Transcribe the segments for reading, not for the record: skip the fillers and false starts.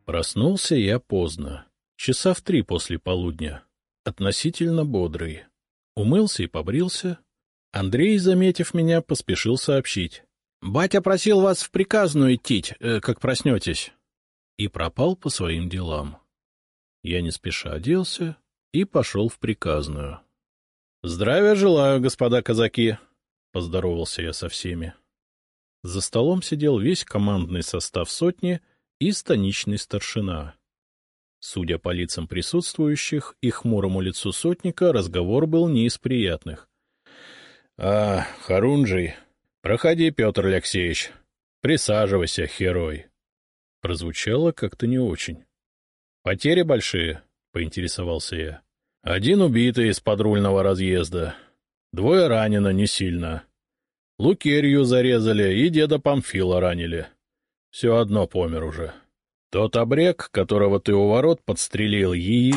Проснулся я поздно, часа в 3 после полудня, относительно бодрый. Умылся и побрился. Андрей, заметив меня, поспешил сообщить: — Батя просил вас в приказную идти, как проснетесь. И пропал по своим делам. Я не спеша оделся и пошел в приказную. — Здравия желаю, господа казаки! — поздоровался я со всеми. За столом сидел весь командный состав сотни и станичный старшина. Судя по лицам присутствующих и хмурому лицу сотника, разговор был не из приятных. — Харунжий, проходи, Петр Алексеевич, присаживайся, герой. Прозвучало как-то не очень. — Потери большие? — поинтересовался я. — 1 убитый из подрульного разъезда, 2 ранено не сильно. Лукерью зарезали и деда Памфила ранили. Все одно помер уже. Тот обрек, которого ты у ворот подстрелил,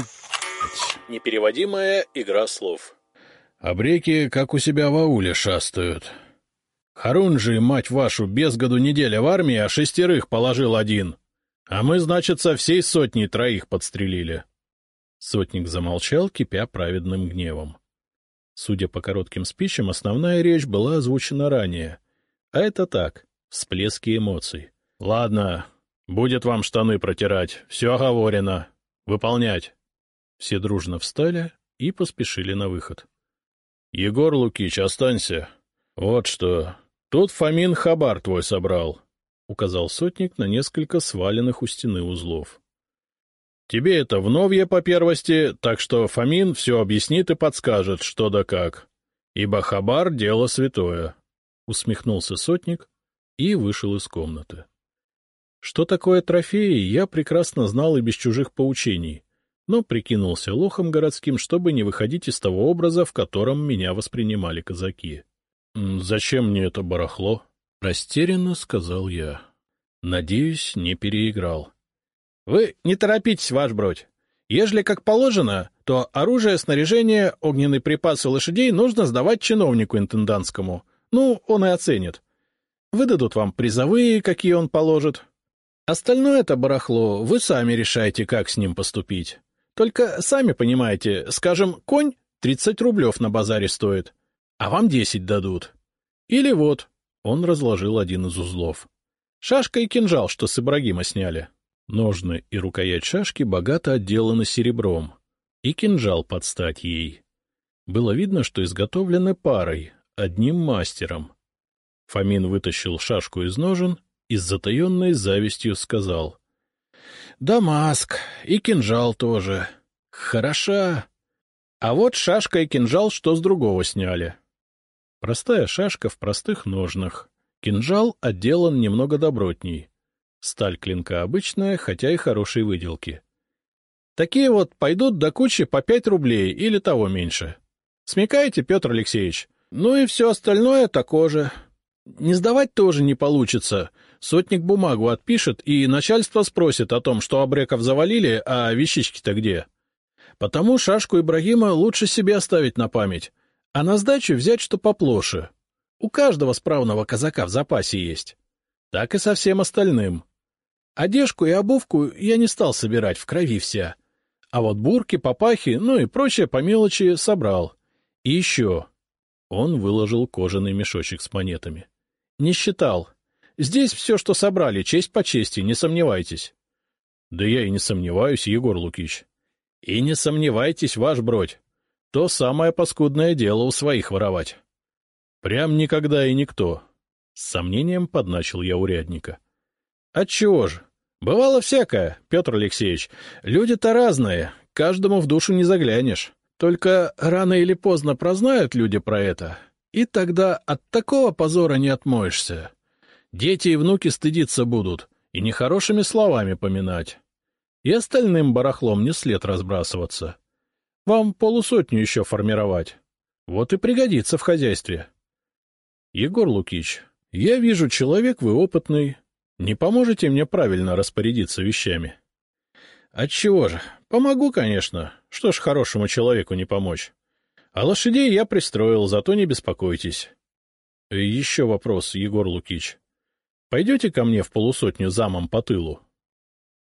Непереводимая игра слов. Обреки, как у себя в ауле, шастают. Харунжий, мать вашу, без году неделя в армии, а 6 положил 1. А мы, значит, со всей сотни 3 подстрелили. Сотник замолчал, кипя праведным гневом. Судя по коротким спичам, основная речь была озвучена ранее. А это так, всплески эмоций. — Ладно, будет вам штаны протирать, все оговорено. Выполнять. Все дружно встали и поспешили на выход. — Егор Лукич, останься. Вот что, тут Фомин хабар твой собрал, — указал сотник на несколько сваленных у стены узлов. — Тебе это вновь по первости, так что Фомин все объяснит и подскажет, что да как. Ибо хабар — дело святое, — усмехнулся сотник и вышел из комнаты. Что такое трофеи, я прекрасно знал и без чужих поучений, но прикинулся лохом городским, чтобы не выходить из того образа, в котором меня воспринимали казаки. — Зачем мне это барахло? — растерянно сказал я. Надеюсь, не переиграл. — Вы не торопитесь, ваш бродь. Ежели как положено, то оружие, снаряжение, огненные припасы лошадей нужно сдавать чиновнику интендантскому. Ну, он и оценит. Выдадут вам призовые, какие он положит. Остальное это барахло вы сами решаете, как с ним поступить. Только сами понимаете, скажем, конь 30 рублев на базаре стоит, а вам 10 дадут. Или вот, он разложил один из узлов. Шашка и кинжал, что с Ибрагима сняли. Ножны и рукоять шашки богато отделаны серебром, и кинжал под стать ей. Было видно, что изготовлены парой, одним мастером. Фомин вытащил шашку из ножен и с затаенной завистью сказал: — Дамаск, и кинжал тоже. Хороша. А вот шашка и кинжал, что с другого сняли. Простая шашка в простых ножнах. Кинжал отделан немного добротней. Сталь клинка обычная, хотя и хорошей выделки. Такие вот пойдут до кучи по 5 рублей или того меньше. Смекаете, Петр Алексеевич? Ну и все остальное такое же. Не сдавать тоже не получится. Сотник бумагу отпишет, и начальство спросит о том, что обреков завалили, а вещички-то где. Потому шашку Ибрагима лучше себе оставить на память, а на сдачу взять что поплоше. У каждого справного казака в запасе есть. Так и со всем остальным. Одежку и обувку я не стал собирать, в крови вся. А вот бурки, папахи, ну и прочее по мелочи собрал. И еще. Он выложил кожаный мешочек с монетами. Не считал. Здесь все, что собрали, честь по чести, не сомневайтесь. Да я и не сомневаюсь, Егор Лукич. И не сомневайтесь, ваш бродь. То самое паскудное дело у своих воровать. Прям никогда и никто. С сомнением подначил я урядника. Отчего же? Бывало всякое, Петр Алексеевич. Люди-то разные, каждому в душу не заглянешь. Только рано или поздно прознают люди про это, и тогда от такого позора не отмоешься. Дети и внуки стыдиться будут и нехорошими словами поминать. И остальным барахлом не след разбрасываться. Вам 50 еще формировать. Вот и пригодится в хозяйстве. Егор Лукич, я вижу, человек вы опытный. Не поможете мне правильно распорядиться вещами? Отчего же? Помогу, конечно. Что ж хорошему человеку не помочь? А лошадей я пристроил, зато не беспокойтесь. Еще вопрос, Егор Лукич. Пойдете ко мне в 50 замом по тылу?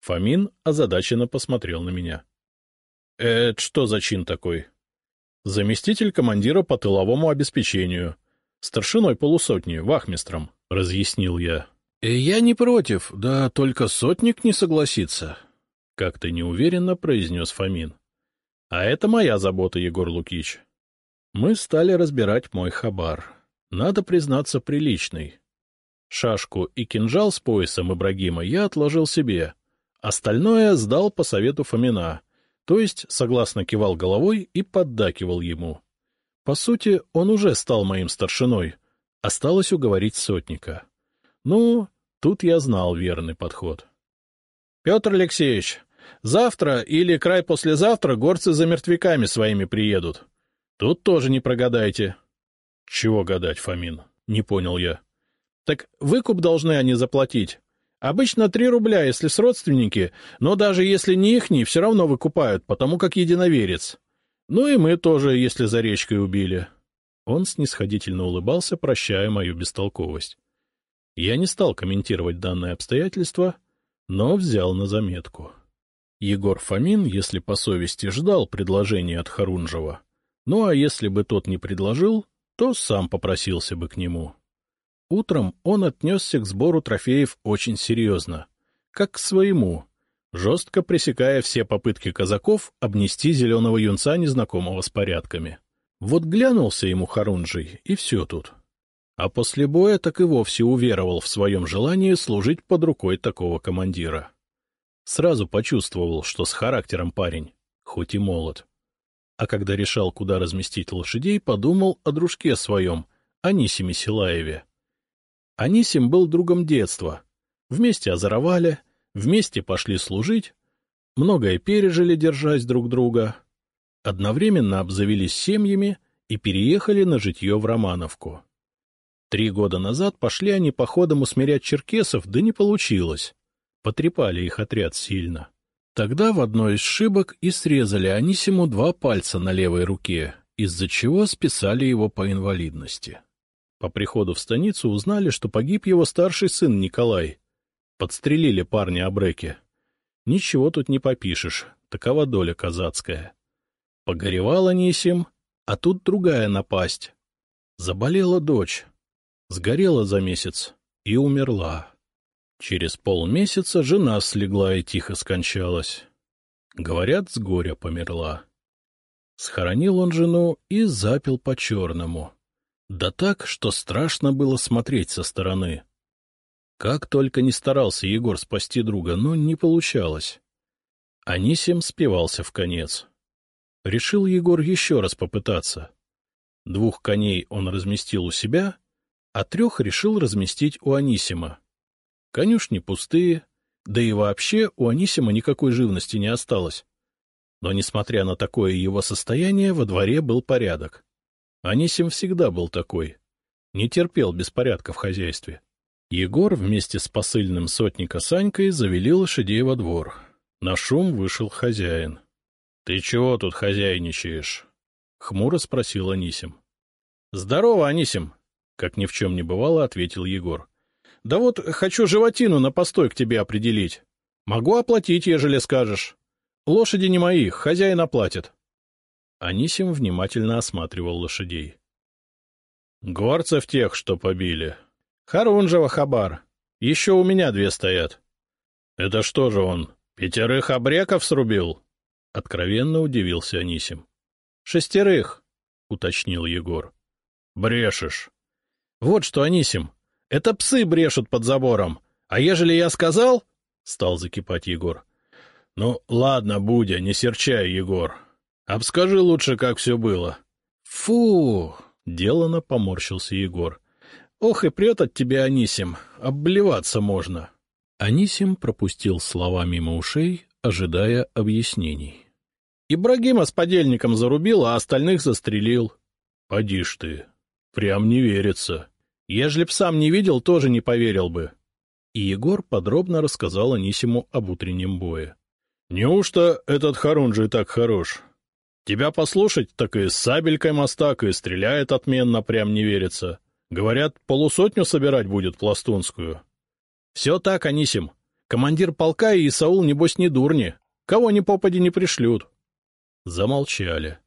Фомин озадаченно посмотрел на меня. — Это что за чин такой? — Заместитель командира по тыловому обеспечению. Старшиной полусотни, вахмистром, — разъяснил я. — Я не против, да только сотник не согласится, — как-то неуверенно произнес Фомин. — А это моя забота, Егор Лукич. Мы стали разбирать мой хабар. Надо признаться, приличный. Шашку и кинжал с поясом Ибрагима я отложил себе. Остальное сдал по совету Фомина, то есть согласно кивал головой и поддакивал ему. По сути, он уже стал моим старшиной. Осталось уговорить сотника. Ну, тут я знал верный подход. — Петр Алексеевич, завтра или край послезавтра горцы за мертвяками своими приедут. Тут тоже не прогадайте. — Чего гадать, Фомин? — не понял я. — Так выкуп должны они заплатить. Обычно 3 рубля, если с родственники, но даже если не ихний, все равно выкупают, потому как единоверец. Ну и мы тоже, если за речкой убили. Он снисходительно улыбался, прощая мою бестолковость. Я не стал комментировать данное обстоятельство, но взял на заметку. Егор Фомин, если по совести, ждал предложения от Харунжева. Ну а если бы тот не предложил, то сам попросился бы к нему. Утром он отнесся к сбору трофеев очень серьезно, как к своему, жестко пресекая все попытки казаков обнести зеленого юнца, незнакомого с порядками. Вот глянулся ему Харунжий, и все тут. А после боя так и вовсе уверовал в своем желании служить под рукой такого командира. Сразу почувствовал, что с характером парень, хоть и молод. А когда решал, куда разместить лошадей, подумал о дружке своем, Анисиме Силаеве. Анисим был другом детства. Вместе озоровали, вместе пошли служить, многое пережили, держась друг друга. Одновременно обзавелись семьями и переехали на житье в Романовку. 3 года назад пошли они походом усмирять черкесов, да не получилось. Потрепали их отряд сильно. Тогда в одной из шибок и срезали Анисиму 2 пальца на левой руке, из-за чего списали его по инвалидности. По приходу в станицу узнали, что погиб его старший сын Николай. Подстрелили парня Абреки. Ничего тут не попишешь, такова доля казацкая. Погоревал Анисим, а тут другая напасть. Заболела дочь. Сгорела за месяц и умерла. Через полмесяца жена слегла и тихо скончалась. Говорят, с горя померла. Схоронил он жену и запил по-черному. Да так, что страшно было смотреть со стороны. Как только не старался Егор спасти друга, но не получалось. Анисим спивался вконец. Решил Егор еще раз попытаться. 2 коней он разместил у себя, а 3 решил разместить у Анисима. Конюшни пустые, да и вообще у Анисима никакой живности не осталось. Но, несмотря на такое его состояние, во дворе был порядок. Анисим всегда был такой. Не терпел беспорядка в хозяйстве. Егор вместе с посыльным сотника Санькой завели лошадей во двор. На шум вышел хозяин. — Ты чего тут хозяйничаешь? — хмуро спросил Анисим. — Здорово, Анисим! — как ни в чем не бывало, ответил Егор. — Да вот хочу животину на постой к тебе определить. Могу оплатить, ежели скажешь. Лошади не мои, хозяин оплатит. Анисим внимательно осматривал лошадей. — Горцев тех, что побили. — Харунжева хабар. Еще у меня 2 стоят. — Это что же он, 5 абреков срубил? — откровенно удивился Анисим. — 6, — уточнил Егор. — Брешешь. — Вот что, Анисим, это псы брешут под забором. А ежели я сказал... — стал закипать Егор. — Ну, ладно, Будя, не серчай, Егор. Обскажи лучше, как все было. — Фу! — делано поморщился Егор. — Ох и прет от тебя, Анисим, обблеваться можно. Анисим пропустил слова мимо ушей, ожидая объяснений. — Ибрагима с подельником зарубил, а остальных застрелил. — Поди ж ты, прям не верится. Ежели б сам не видел, тоже не поверил бы. И Егор подробно рассказал Анисиму об утреннем бое. — Неужто этот Харунжий так хорош? Тебя послушать, так и с сабелькой мастак, и стреляет отменно, прям не верится. Говорят, 50 собирать будет пластунскую. — Все так, Анисим. Командир полка и Исаул, небось, не дурни. Кого ни попади не пришлют. Замолчали.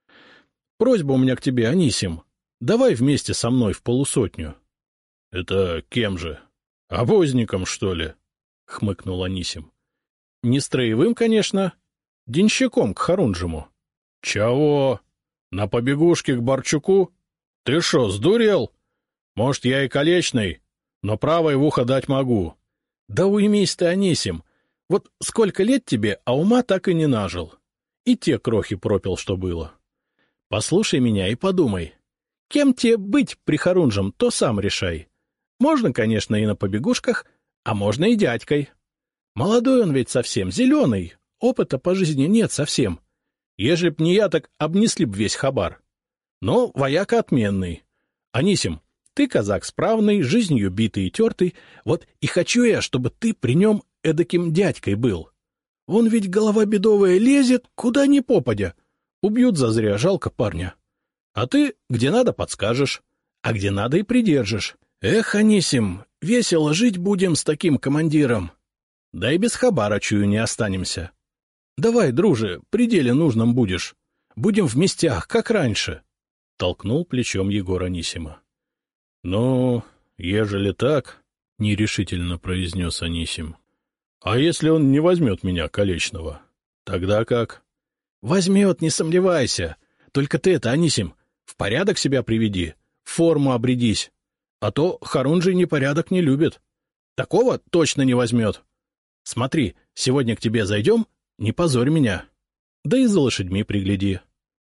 — Просьба у меня к тебе, Анисим. Давай вместе со мной в полусотню. — Это кем же? Обозником, что ли? — хмыкнул Анисим. — Не строевым, конечно. Денщиком к Харунжему. — Чего? На побегушке к Борчуку? Ты шо, сдурел? Может, я и колечный, но правой в ухо дать могу. — Да уймись ты, Анисим. Вот сколько лет тебе, а ума так и не нажил. И те крохи пропил, что было. Послушай меня и подумай. Кем тебе быть при Харунжем, то сам решай. Можно, конечно, и на побегушках, а можно и дядькой. Молодой он ведь совсем, зеленый, опыта по жизни нет совсем. Ежели б не я, так обнесли б весь хабар. Но вояка отменный. Анисим, ты казак справный, жизнью битый и тертый, вот и хочу я, чтобы ты при нем эдаким дядькой был. Он ведь голова бедовая лезет, куда ни попадя. Убьют зазря, жалко парня. А ты, где надо, подскажешь, а где надо и придержишь. Эх, Анисим, весело жить будем с таким командиром. Да и без хабара, чую, не останемся. Давай, друже, при деле нужном будешь. Будем в местях, как раньше. Толкнул плечом Егор Анисима. — Ну, ежели так, — нерешительно произнес Анисим. — А если он не возьмет меня, Колечного? Тогда как? — Возьмет, не сомневайся. Только ты это, Анисим, в порядок себя приведи, в форму обрядись. А то Харунжий непорядок не любит. Такого точно не возьмет. Смотри, сегодня к тебе зайдем, не позорь меня. Да и за лошадьми пригляди.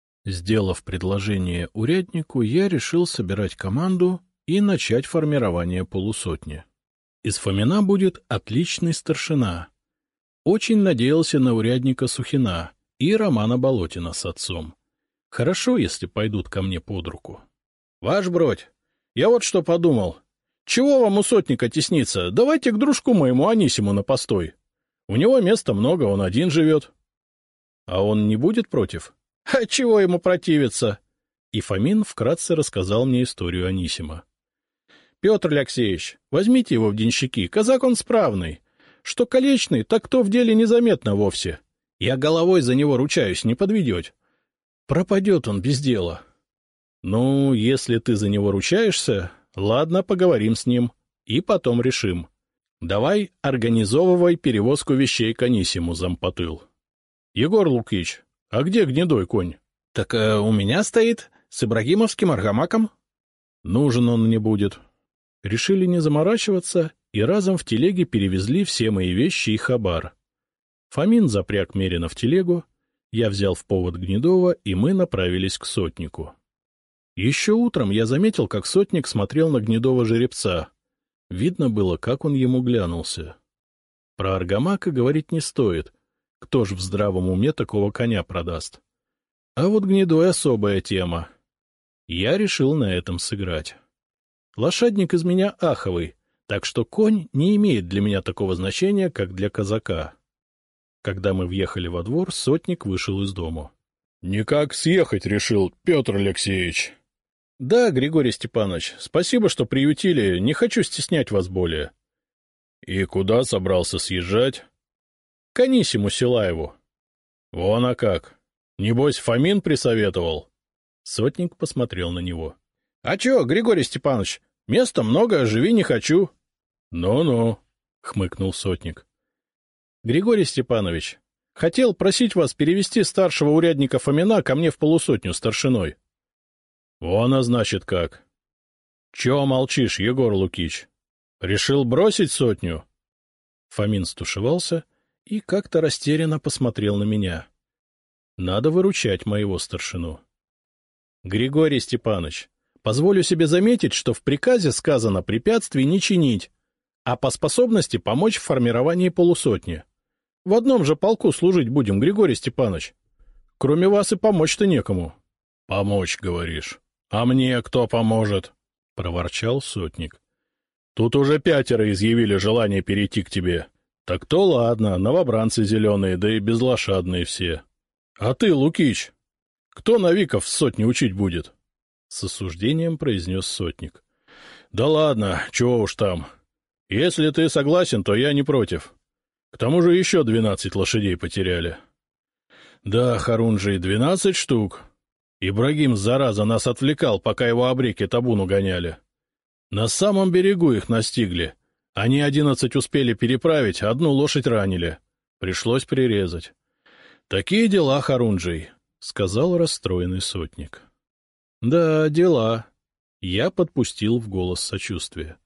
Сделав предложение уряднику, я решил собирать команду и начать формирование полусотни. Из Фомина будет отличный старшина. Очень надеялся на урядника Сухина и Романа Болотина с отцом. Хорошо, если пойдут ко мне под руку. — Ваш бродь, я вот что подумал. Чего вам у сотника тесниться? Давайте к дружку моему Анисиму на постой. У него места много, он один живет. — А он не будет против? — А чего ему противиться? И Фомин вкратце рассказал мне историю Анисима. — Петр Алексеевич, возьмите его в денщики, казак он справный. Что колечный, так то в деле незаметно вовсе. Я головой за него ручаюсь, не подведете. Пропадет он без дела. Ну, если ты за него ручаешься, ладно, поговорим с ним и потом решим. Давай организовывай перевозку вещей к Анисиму, зампотыл. Егор Лукич, а где гнедой конь? Так у меня стоит, с ибрагимовским аргамаком. Нужен он мне будет. Решили не заморачиваться и разом в телеге перевезли все мои вещи и хабар. Фомин запряг Мерина в телегу, я взял в повод Гнедова, и мы направились к сотнику. Еще утром я заметил, как сотник смотрел на гнедого жеребца. Видно было, как он ему глянулся. Про аргамака говорить не стоит. Кто ж в здравом уме такого коня продаст? А вот гнедой особая тема. Я решил на этом сыграть. Лошадник из меня аховый, так что конь не имеет для меня такого значения, как для казака. Когда мы въехали во двор, сотник вышел из дому. — Никак съехать решил, Петр Алексеевич. — Да, Григорий Степанович, спасибо, что приютили, не хочу стеснять вас более. — И куда собрался съезжать? — К Анисиму Силаеву. — Вон а как. Небось, Фомин присоветовал? Сотник посмотрел на него. — А чё, Григорий Степанович, места много, живи не хочу. Ну — хмыкнул сотник. — Григорий Степанович, хотел просить вас перевести старшего урядника Фомина ко мне в полусотню старшиной. — Вон, а значит как. — Чё молчишь, Егор Лукич? Решил бросить сотню? Фомин стушевался и как-то растерянно посмотрел на меня. Надо выручать моего старшину. — Григорий Степанович, позволю себе заметить, что в приказе сказано препятствий не чинить, а по способности помочь в формировании полусотни. В одном же полку служить будем, Григорий Степанович. Кроме вас и помочь-то некому. — Помочь, говоришь. А мне кто поможет? — проворчал сотник. — Тут уже 5 изъявили желание перейти к тебе. Так то ладно, новобранцы зеленые, да и безлошадные все. А ты, Лукич, кто новиков в сотне учить будет? — с осуждением произнес сотник. — Да ладно, чего уж там. Если ты согласен, то я не против. К тому же еще 12 лошадей потеряли. Да, Харунжий, 12 штук. Ибрагим, зараза, нас отвлекал, пока его абреки табуну гоняли. На самом берегу их настигли. Они 11 успели переправить, одну лошадь ранили. Пришлось прирезать. Такие дела, Харунжий, — сказал расстроенный сотник. Да, дела. Я подпустил в голос сочувствия.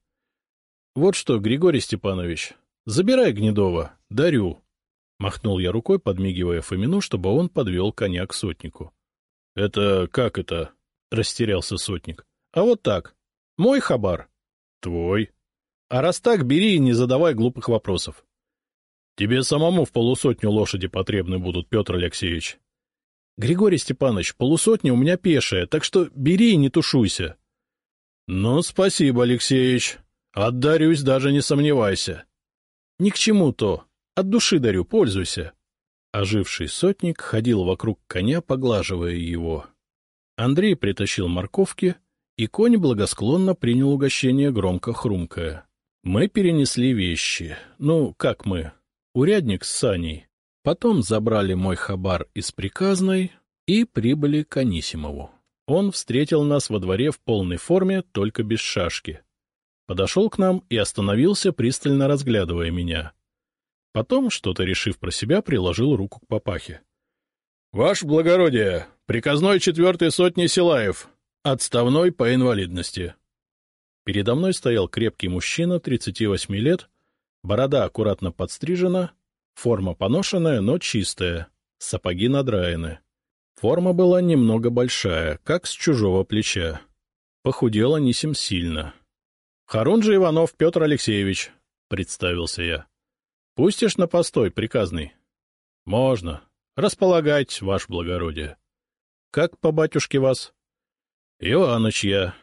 Вот что, Григорий Степанович, забирай Гнедова, дарю. Махнул я рукой, подмигивая Фомину, чтобы он подвел коня к сотнику. — Это как это? — растерялся сотник. — А вот так. Мой хабар. — Твой. — А раз так, бери и не задавай глупых вопросов. — Тебе самому в 50 лошади потребны будут, Петр Алексеевич. — Григорий Степанович, 50 у меня пешая, так что бери и не тушуйся. — Ну, спасибо, Алексеевич. Отдарюсь, даже не сомневайся. — Ни к чему то. От души дарю, пользуйся. Оживший сотник ходил вокруг коня, поглаживая его. Андрей притащил морковки, и конь благосклонно принял угощение, громко хрумкая. Мы перенесли вещи. Ну, как мы? Урядник с Саней. Потом забрали мой хабар из приказной и прибыли к Анисимову. Он встретил нас во дворе в полной форме, только без шашки. Подошел к нам и остановился, пристально разглядывая меня. Потом, что-то решив про себя, приложил руку к папахе. — Ваше благородие, приказной 4-й сотни Силаев, отставной по инвалидности. Передо мной стоял крепкий мужчина 38 лет, борода аккуратно подстрижена, форма поношенная, но чистая, сапоги надраены. Форма была немного большая, как с чужого плеча. Похудел Анисим сильно. — Харунжий Иванов Петр Алексеевич, — представился я. — Пустишь на постой, приказный? — Можно. Располагайтесь, ваше благородие. — Как по батюшке вас? — Иваныч я.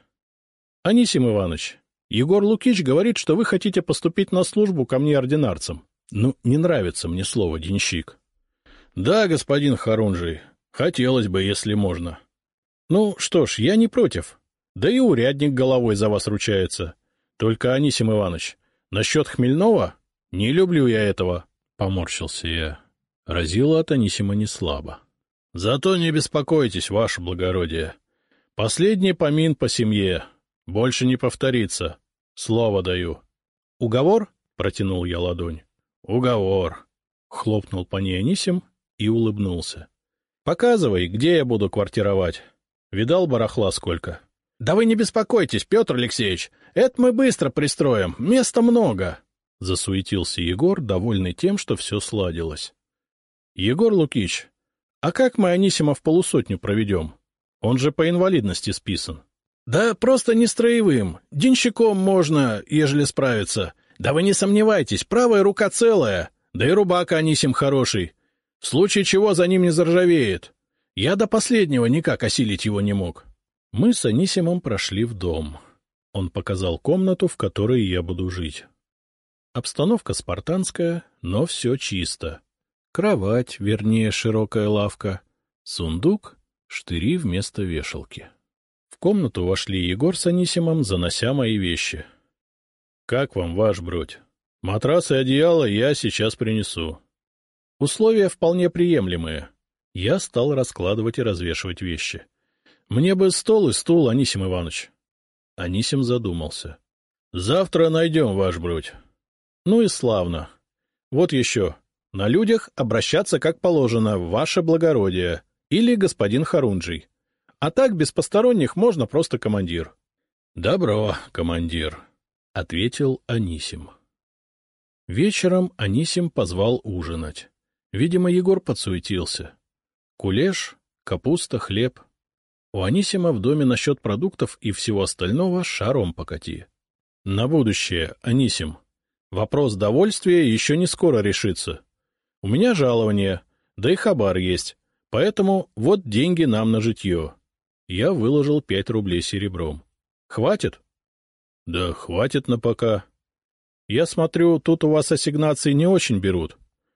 — Анисим Иваныч, Егор Лукич говорит, что вы хотите поступить на службу ко мне ординарцем. Ну, не нравится мне слово «денщик». — Да, господин Харунжий, хотелось бы, если можно. — Ну, что ж, я не против. Да и урядник головой за вас ручается. Только, Анисим Иваныч, насчет хмельного... Не люблю я этого, — поморщился я. Разило от Анисима неслабо. — Зато не беспокойтесь, ваше благородие. Последний помин по семье. Больше не повторится. Слово даю. — Уговор? — протянул я ладонь. — Уговор. Хлопнул по ней Анисим и улыбнулся. — Показывай, где я буду квартировать. Видал барахла сколько? — Да вы не беспокойтесь, Петр Алексеевич. Это мы быстро пристроим. Места много. — засуетился Егор, довольный тем, что все сладилось. — Егор Лукич, а как мы Анисима в 50 проведем? Он же по инвалидности списан. — Да просто не строевым. Денщиком можно, ежели справиться. Да вы не сомневайтесь, правая рука целая, да и рубака Анисим хороший. В случае чего за ним не заржавеет. Я до последнего никак осилить его не мог. Мы с Анисимом прошли в дом. Он показал комнату, в которой я буду жить. Обстановка спартанская, но все чисто. Кровать, вернее, широкая лавка, сундук, штыри вместо вешалки. В комнату вошли Егор с Анисимом, занося мои вещи. — Как вам, ваш бродь? Матрас и одеяло я сейчас принесу. Условия вполне приемлемые. Я стал раскладывать и развешивать вещи. — Мне бы стол и стул, Анисим Иванович. Анисим задумался. — Завтра найдем, ваш бродь. Ну и славно. Вот еще. На людях обращаться как положено, ваше благородие, или господин Харунжий. А так, без посторонних, можно просто командир. — Добро, командир, — ответил Анисим. Вечером Анисим позвал ужинать. Видимо, Егор подсуетился. Кулеш, капуста, хлеб. У Анисима в доме насчет продуктов и всего остального шаром покати. На будущее, Анисим. Вопрос довольствия еще не скоро решится. У меня жалование, да и хабар есть, поэтому вот деньги нам на житье. Я выложил 5 рублей серебром. Хватит? — Да хватит на пока. Я смотрю, тут у вас ассигнации не очень берут.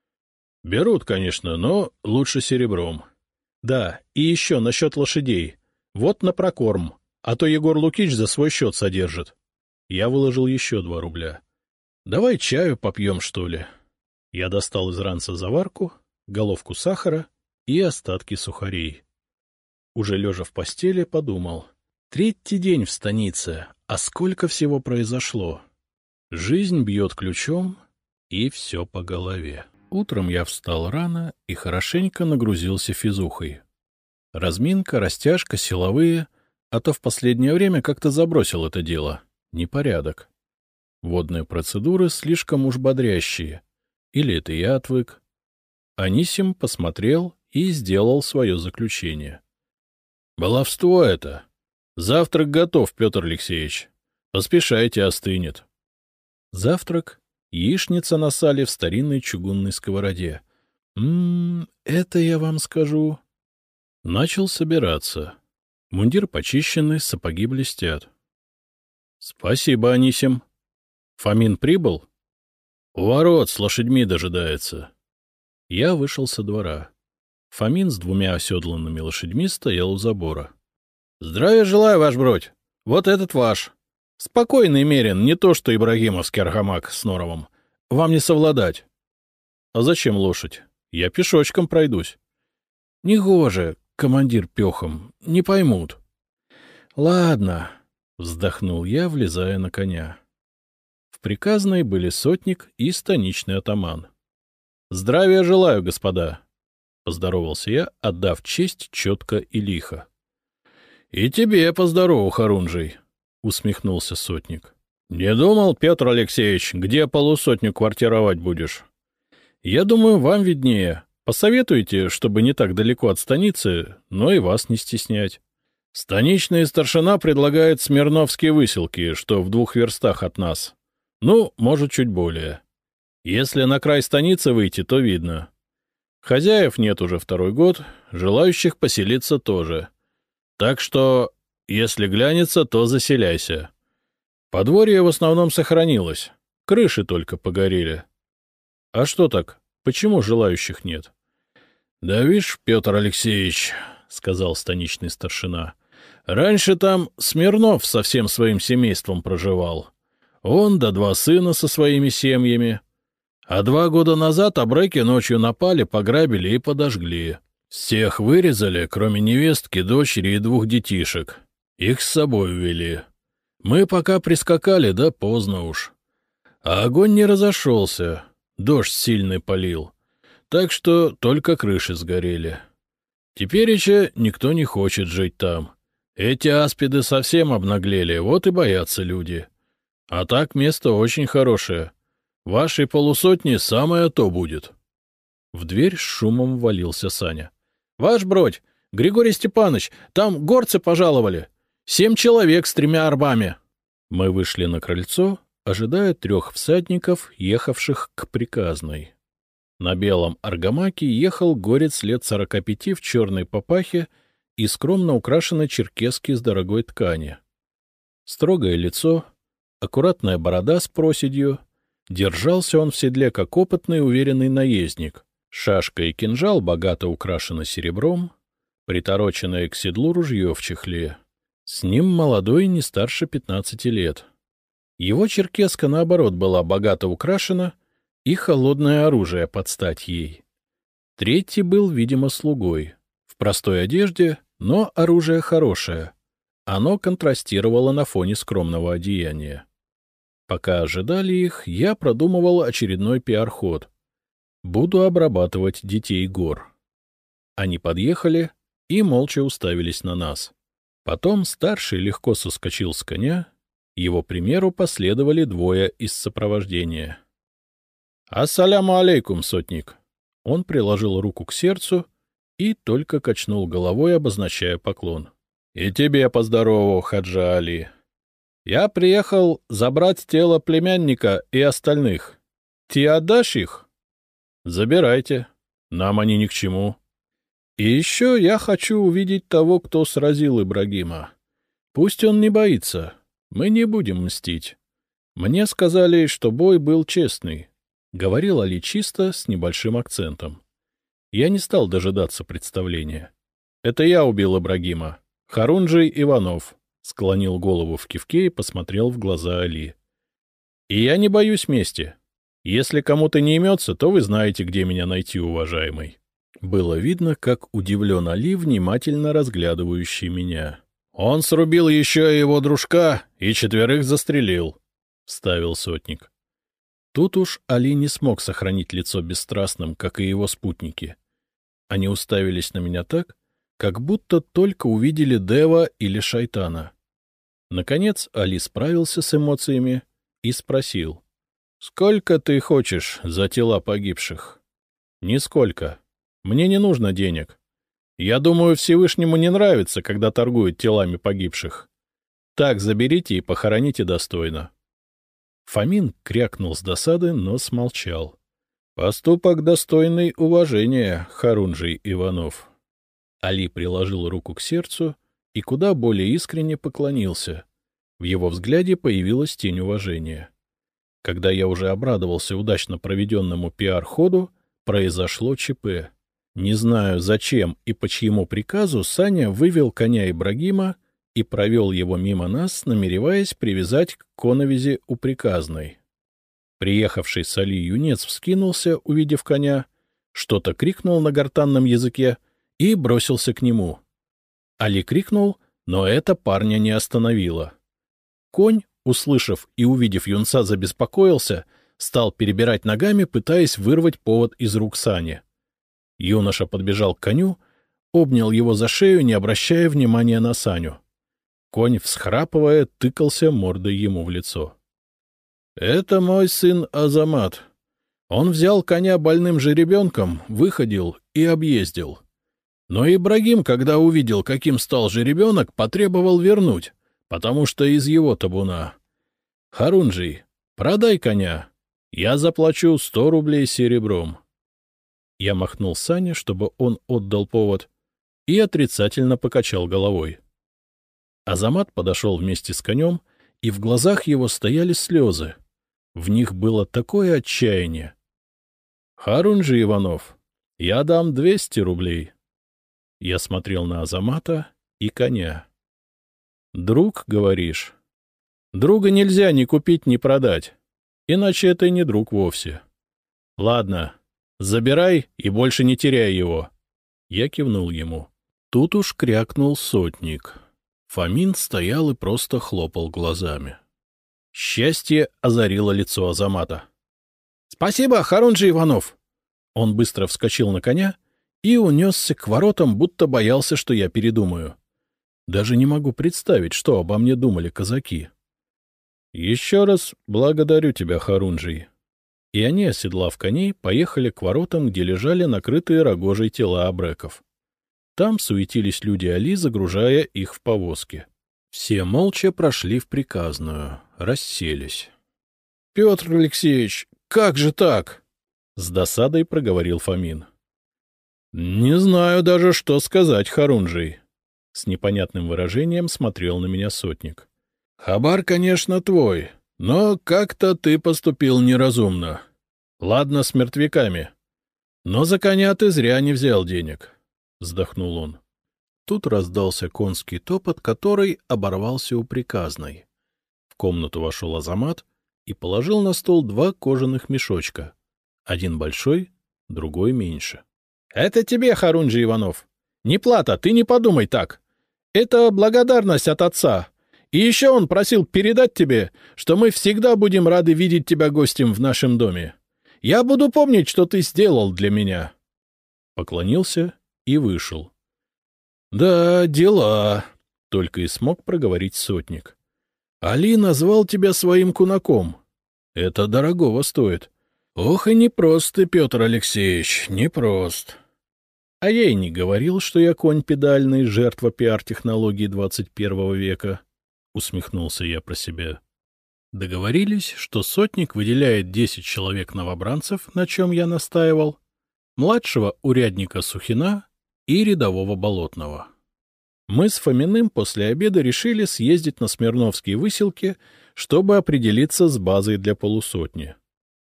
— Берут, конечно, но лучше серебром. — Да, и еще насчет лошадей. Вот на прокорм, а то Егор Лукич за свой счет содержит. Я выложил еще 2 рубля. — Давай чаю попьем, что ли? Я достал из ранца заварку, головку сахара и остатки сухарей. Уже лежа в постели, подумал. 3-й день в станице, а сколько всего произошло. Жизнь бьет ключом, и все по голове. Утром я встал рано и хорошенько нагрузился физухой. Разминка, растяжка, силовые, а то в последнее время как-то забросил это дело. Непорядок. Водные процедуры слишком уж бодрящие. Или это я отвык. Анисим посмотрел и сделал свое заключение. — Баловство это. Завтрак готов, Петр Алексеевич. Поспешайте, остынет. Завтрак — яичница на сале в старинной чугунной сковороде. Это я вам скажу. Начал собираться. Мундир почищенный, сапоги блестят. — Спасибо, Анисим. Фомин прибыл? — У ворот с лошадьми дожидается. Я вышел со двора. Фомин с 2 оседланными лошадьми стоял у забора. — Здравия желаю, ваш бродь. Вот этот ваш. Спокойный мерен, не то что ибрагимовский аргамак с норовом. Вам не совладать. — А зачем лошадь? Я пешочком пройдусь. — Негоже, командир пехом, не поймут. — Ладно, — вздохнул я, влезая на коня. В приказной были сотник и станичный атаман. — Здравия желаю, господа! — поздоровался я, отдав честь четко и лихо. — И тебе поздорову, Харунжий! — усмехнулся сотник. — Не думал, Петр Алексеевич, где полусотню квартировать будешь? — Я думаю, вам виднее. Посоветуйте, чтобы не так далеко от станицы, но и вас не стеснять. Станичный старшина предлагает Смирновские выселки, что в 2 верстах от нас. Ну, может, чуть более. Если на край станицы выйти, то видно. Хозяев нет уже 2-й год, желающих поселиться тоже. Так что, если глянется, то заселяйся. Подворье в основном сохранилось, крыши только погорели. А что так? Почему желающих нет? — Да видишь, Петр Алексеевич, — сказал станичный старшина, — раньше там Смирнов со всем своим семейством проживал. Он да 2 сына со своими семьями. А 2 года назад абреки ночью напали, пограбили и подожгли. Всех вырезали, кроме невестки, дочери и 2 детишек. Их с собой увели. Мы пока прискакали, да поздно уж. А огонь не разошелся, дождь сильный полил. Так что только крыши сгорели. Тепереча никто не хочет жить там. Эти аспиды совсем обнаглели, вот и боятся люди. А так место очень хорошее. Вашей полусотни самое то будет. В дверь с шумом ввалился Саня. — Ваш бродь, Григорий Степанович, там горцы пожаловали. 7 человек с 3 арбами. Мы вышли на крыльцо, ожидая 3 всадников, ехавших к приказной. На белом аргамаке ехал горец лет 45 в черной папахе и скромно украшенной черкеске с дорогой ткани. Строгое лицо, аккуратная борода с проседью. Держался он в седле, как опытный уверенный наездник. Шашка и кинжал богато украшены серебром, притороченное к седлу ружье в чехле. С ним молодой, не старше 15 лет. Его черкеска, наоборот, была богато украшена, и холодное оружие под стать ей. 3-й был, видимо, слугой. В простой одежде, но оружие хорошее. Оно контрастировало на фоне скромного одеяния. Пока ожидали их, я продумывал очередной пиар-ход. Буду обрабатывать детей гор. Они подъехали и молча уставились на нас. Потом старший легко соскочил с коня, его примеру последовали 2 из сопровождения. — Ассаляму алейкум, сотник! Он приложил руку к сердцу и только качнул головой, обозначая поклон. — И тебе поздорову, Хаджа Али. Я приехал забрать тело племянника и остальных. Ты отдашь их? Забирайте. Нам они ни к чему. И еще я хочу увидеть того, кто сразил Ибрагима. Пусть он не боится. Мы не будем мстить. Мне сказали, что бой был честный. Говорил Али чисто, с небольшим акцентом. Я не стал дожидаться представления. Это я убил Ибрагима. Харунжий Иванов. Склонил голову в кивке и посмотрел в глаза Али. — И я не боюсь мести. Если кому-то не имется, то вы знаете, где меня найти, уважаемый. Было видно, как удивлен Али, внимательно разглядывающий меня. Он срубил еще и его дружка и 4 застрелил, — вставил сотник. Тут уж Али не смог сохранить лицо бесстрастным, как и его спутники. Они уставились на меня так, как будто только увидели Дева или шайтана. Наконец Али справился с эмоциями и спросил: — Сколько ты хочешь за тела погибших? — Нисколько. Мне не нужно денег. Я думаю, Всевышнему не нравится, когда торгуют телами погибших. Так заберите и похороните достойно. Фомин крякнул с досады, но смолчал. Поступок достойный уважения, Харунжий Иванов. Али приложил руку к сердцу и куда более искренне поклонился. В его взгляде появилась тень уважения. Когда я уже обрадовался удачно проведенному пиар-ходу, произошло ЧП. Не знаю, зачем и по чьему приказу Саня вывел коня Ибрагима и провел его мимо нас, намереваясь привязать к коновизе у приказной. Приехавший с Али юнец вскинулся, увидев коня, что-то крикнул на гортанном языке и бросился к нему. Али крикнул, но это парня не остановило. Конь, услышав и увидев юнца, забеспокоился, стал перебирать ногами, пытаясь вырвать повод из рук Сани. Юноша подбежал к коню, обнял его за шею, не обращая внимания на Саню. Конь, всхрапывая, тыкался мордой ему в лицо. — Это мой сын Азамат. Он взял коня больным жеребенком, выходил и объездил. Но Ибрагим, когда увидел, каким стал жеребенок, потребовал вернуть, потому что из его табуна. — Харунжий, продай коня. Я заплачу 100 рублей серебром. Я махнул Сане, чтобы он отдал повод, и отрицательно покачал головой. Азамат подошел вместе с конем, и в глазах его стояли слезы. В них было такое отчаяние. — Харунжий Иванов, я дам 200 рублей. Я смотрел на Азамата и коня. — Друг, говоришь? Друга нельзя ни купить, ни продать, иначе это не друг вовсе. Ладно, забирай и больше не теряй его. Я кивнул ему. Тут уж крякнул сотник. Фомин стоял и просто хлопал глазами. Счастье озарило лицо Азамата. — Спасибо, Харунжий Иванов! Он быстро вскочил на коня и унесся к воротам, будто боялся, что я передумаю. Даже не могу представить, что обо мне думали казаки. — Еще раз благодарю тебя, Харунжий. И они, оседлав коней, поехали к воротам, где лежали накрытые рогожей тела абреков. Там суетились люди Али, загружая их в повозки. Все молча прошли в приказную, расселись. — Петр Алексеевич, как же так? — с досадой проговорил Фомин. — Не знаю даже, что сказать, Харунжий. С непонятным выражением смотрел на меня сотник. — Хабар, конечно, твой, но как-то ты поступил неразумно. Ладно, с мертвяками. Но за коня ты зря не взял денег. — вздохнул он. Тут раздался конский топот, который оборвался у приказной. В комнату вошел Азамат и положил на стол 2 кожаных мешочка. Один большой, другой меньше. — Это тебе, Харунжий Иванов. Не плата, ты не подумай так. Это благодарность от отца. И еще он просил передать тебе, что мы всегда будем рады видеть тебя гостем в нашем доме. Я буду помнить, что ты сделал для меня. Поклонился и вышел. — Да, дела, — только и смог проговорить сотник. — Али назвал тебя своим кунаком. Это дорогого стоит. Ох, и непрост ты, Петр Алексеевич, непрост. А я и не говорил, что я конь педальный, жертва пиар-технологий 21 века, — усмехнулся я про себя. Договорились, что сотник выделяет 10 человек-новобранцев, на чем я настаивал, младшего урядника Сухина и рядового Болотного. Мы с Фоминым после обеда решили съездить на Смирновские выселки, чтобы определиться с базой для полусотни.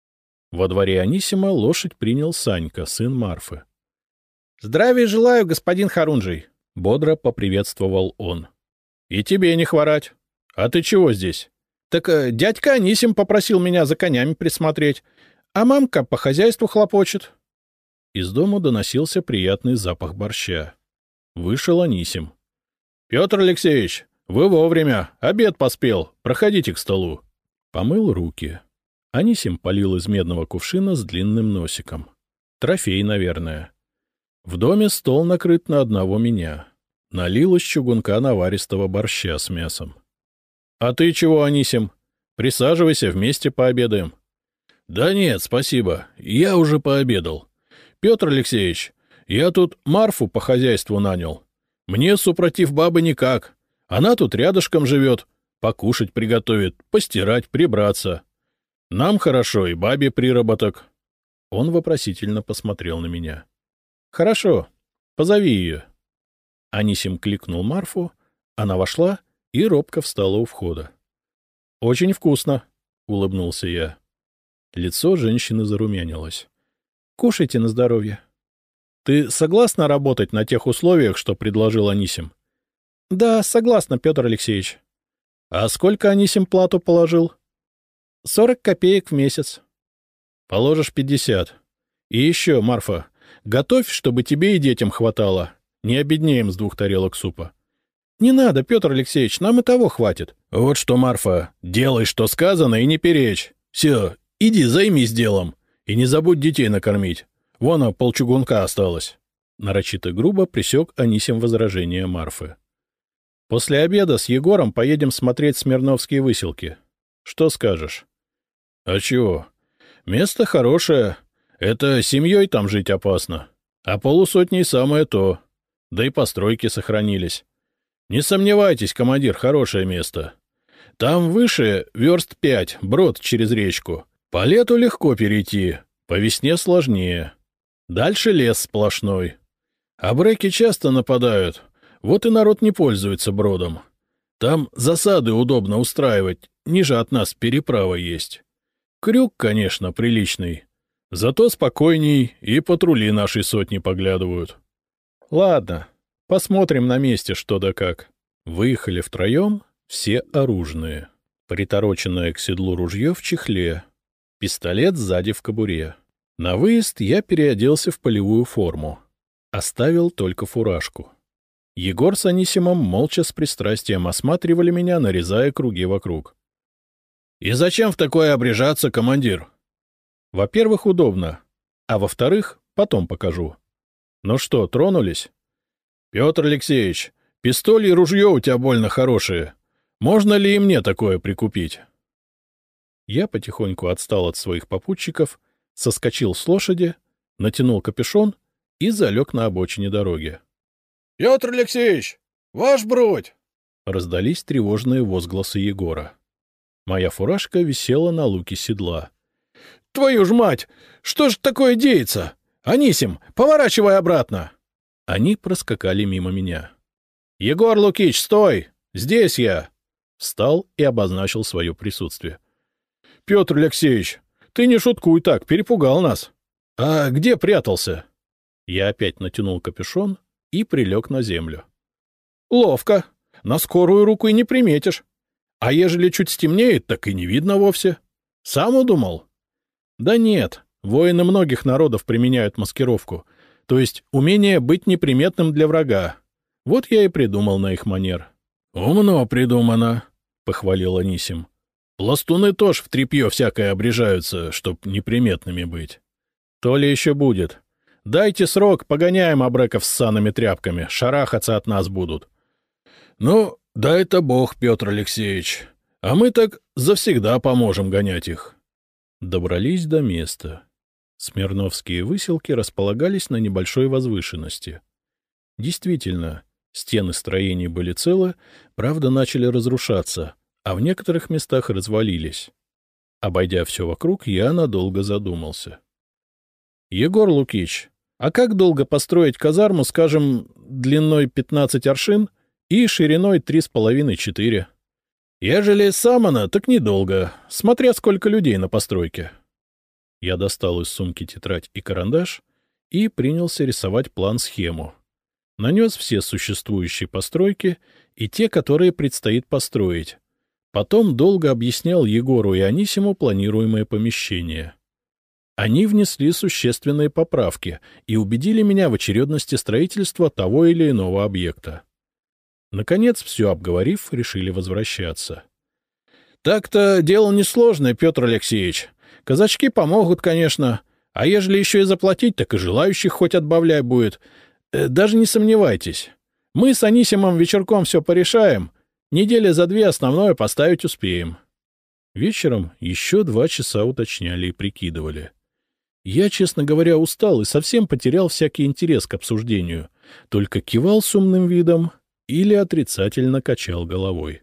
Во дворе Анисима лошадь принял Санька, сын Марфы. — Здравия желаю, господин Харунжий! — бодро поприветствовал он. — И тебе не хворать. А ты чего здесь? — Так дядька Анисим попросил меня за конями присмотреть. А мамка по хозяйству хлопочет. Из дома доносился приятный запах борща. Вышел Анисим. — Петр Алексеевич, вы вовремя, обед поспел, проходите к столу. Помыл руки. Анисим полил из медного кувшина с длинным носиком. Трофей, наверное. В доме стол накрыт на одного меня. Налил из чугунка наваристого борща с мясом. — А ты чего, Анисим? Присаживайся, вместе пообедаем. — Да нет, спасибо, я уже пообедал. Петр Алексеевич, я тут Марфу по хозяйству нанял. Мне супротив бабы никак. Она тут рядышком живет, покушать приготовит, постирать, прибраться. Нам хорошо и бабе приработок. Он вопросительно посмотрел на меня. — Хорошо, позови ее. Анисим кликнул Марфу, она вошла и робко встала у входа. — Очень вкусно, — улыбнулся я. Лицо женщины зарумянилось. — Кушайте на здоровье. — Ты согласна работать на тех условиях, что предложил Анисим? — Да, согласна, Петр Алексеевич. — А сколько Анисим плату положил? — 40 копеек в месяц. — Положишь 50. И еще, Марфа, готовь, чтобы тебе и детям хватало. Не обеднеем с 2 тарелок супа. — Не надо, Петр Алексеевич, нам и того хватит. — Вот что, Марфа, делай, что сказано, и не перечь. Все, иди займись делом. И не забудь детей накормить. Вон, полчугунка осталось. Нарочито грубо пресек Анисим возражение Марфы. — После обеда с Егором поедем смотреть Смирновские выселки. Что скажешь? — А чего? Место хорошее. Это семьей там жить опасно. А 50 самое то. Да и постройки сохранились. Не сомневайтесь, командир, хорошее место. Там выше 5 верст, брод через речку. По лету легко перейти, по весне сложнее. Дальше лес сплошной. Абреки часто нападают, вот и народ не пользуется бродом. Там засады удобно устраивать, ниже от нас переправа есть. Крюк, конечно, приличный, зато спокойней и патрули нашей сотни поглядывают. Ладно, посмотрим на месте что да как. Выехали втроем, все оружные. Притороченное к седлу ружье в чехле. Пистолет сзади в кобуре. На выезд я переоделся в полевую форму. Оставил только фуражку. Егор с Анисимом молча с пристрастием осматривали меня, нарезая круги вокруг. — И зачем в такое обряжаться, командир? — Во-первых, удобно. А во-вторых, потом покажу. Ну что, тронулись? — Петр Алексеевич, пистоль и ружье у тебя больно хорошие. Можно ли и мне такое прикупить? Я потихоньку отстал от своих попутчиков, соскочил с лошади, натянул капюшон и залег на обочине дороги. — Петр Алексеевич, ваш бродь! — раздались тревожные возгласы Егора. Моя фуражка висела на луке седла. — Твою ж мать! Что ж такое деется? Анисим, поворачивай обратно! Они проскакали мимо меня. — Егор Лукич, стой! Здесь я! Встал и обозначил свое присутствие. — Петр Алексеевич, ты не шуткуй так, перепугал нас. — А где прятался? Я опять натянул капюшон и прилег на землю. — Ловко. На скорую руку и не приметишь. А ежели чуть стемнеет, так и не видно вовсе. Сам удумал? — Да нет, воины многих народов применяют маскировку, то есть умение быть неприметным для врага. Вот я и придумал на их манер. — Умно придумано, — похвалил Анисим. — Пластуны тоже в тряпье всякое обрежаются, чтоб неприметными быть. — То ли еще будет. Дайте срок, погоняем абреков с ссаными тряпками, шарахаться от нас будут. — Ну, дай-то бог, Петр Алексеевич, а мы так завсегда поможем гонять их. Добрались до места. Смирновские выселки располагались на небольшой возвышенности. Действительно, стены строений были целы, правда, начали разрушаться, а в некоторых местах развалились. Обойдя все вокруг, я надолго задумался. — Егор Лукич, а как долго построить казарму, скажем, длиной 15 аршин и шириной 3,5-4? Ежели самана, так недолго, смотря сколько людей на постройке. Я достал из сумки тетрадь и карандаш и принялся рисовать план-схему. Нанес все существующие постройки и те, которые предстоит построить. Потом долго объяснял Егору и Анисиму планируемое помещение. Они внесли существенные поправки и убедили меня в очередности строительства того или иного объекта. Наконец, все обговорив, решили возвращаться. — Так-то дело несложное, Петр Алексеевич. Казачки помогут, конечно, а ежели еще и заплатить, так и желающих хоть отбавляй будет. Даже не сомневайтесь. Мы с Анисимом вечерком все порешаем, недели за 2 основное поставить успеем. Вечером еще 2 часа уточняли и прикидывали. Я, честно говоря, устал и совсем потерял всякий интерес к обсуждению, только кивал с умным видом или отрицательно качал головой.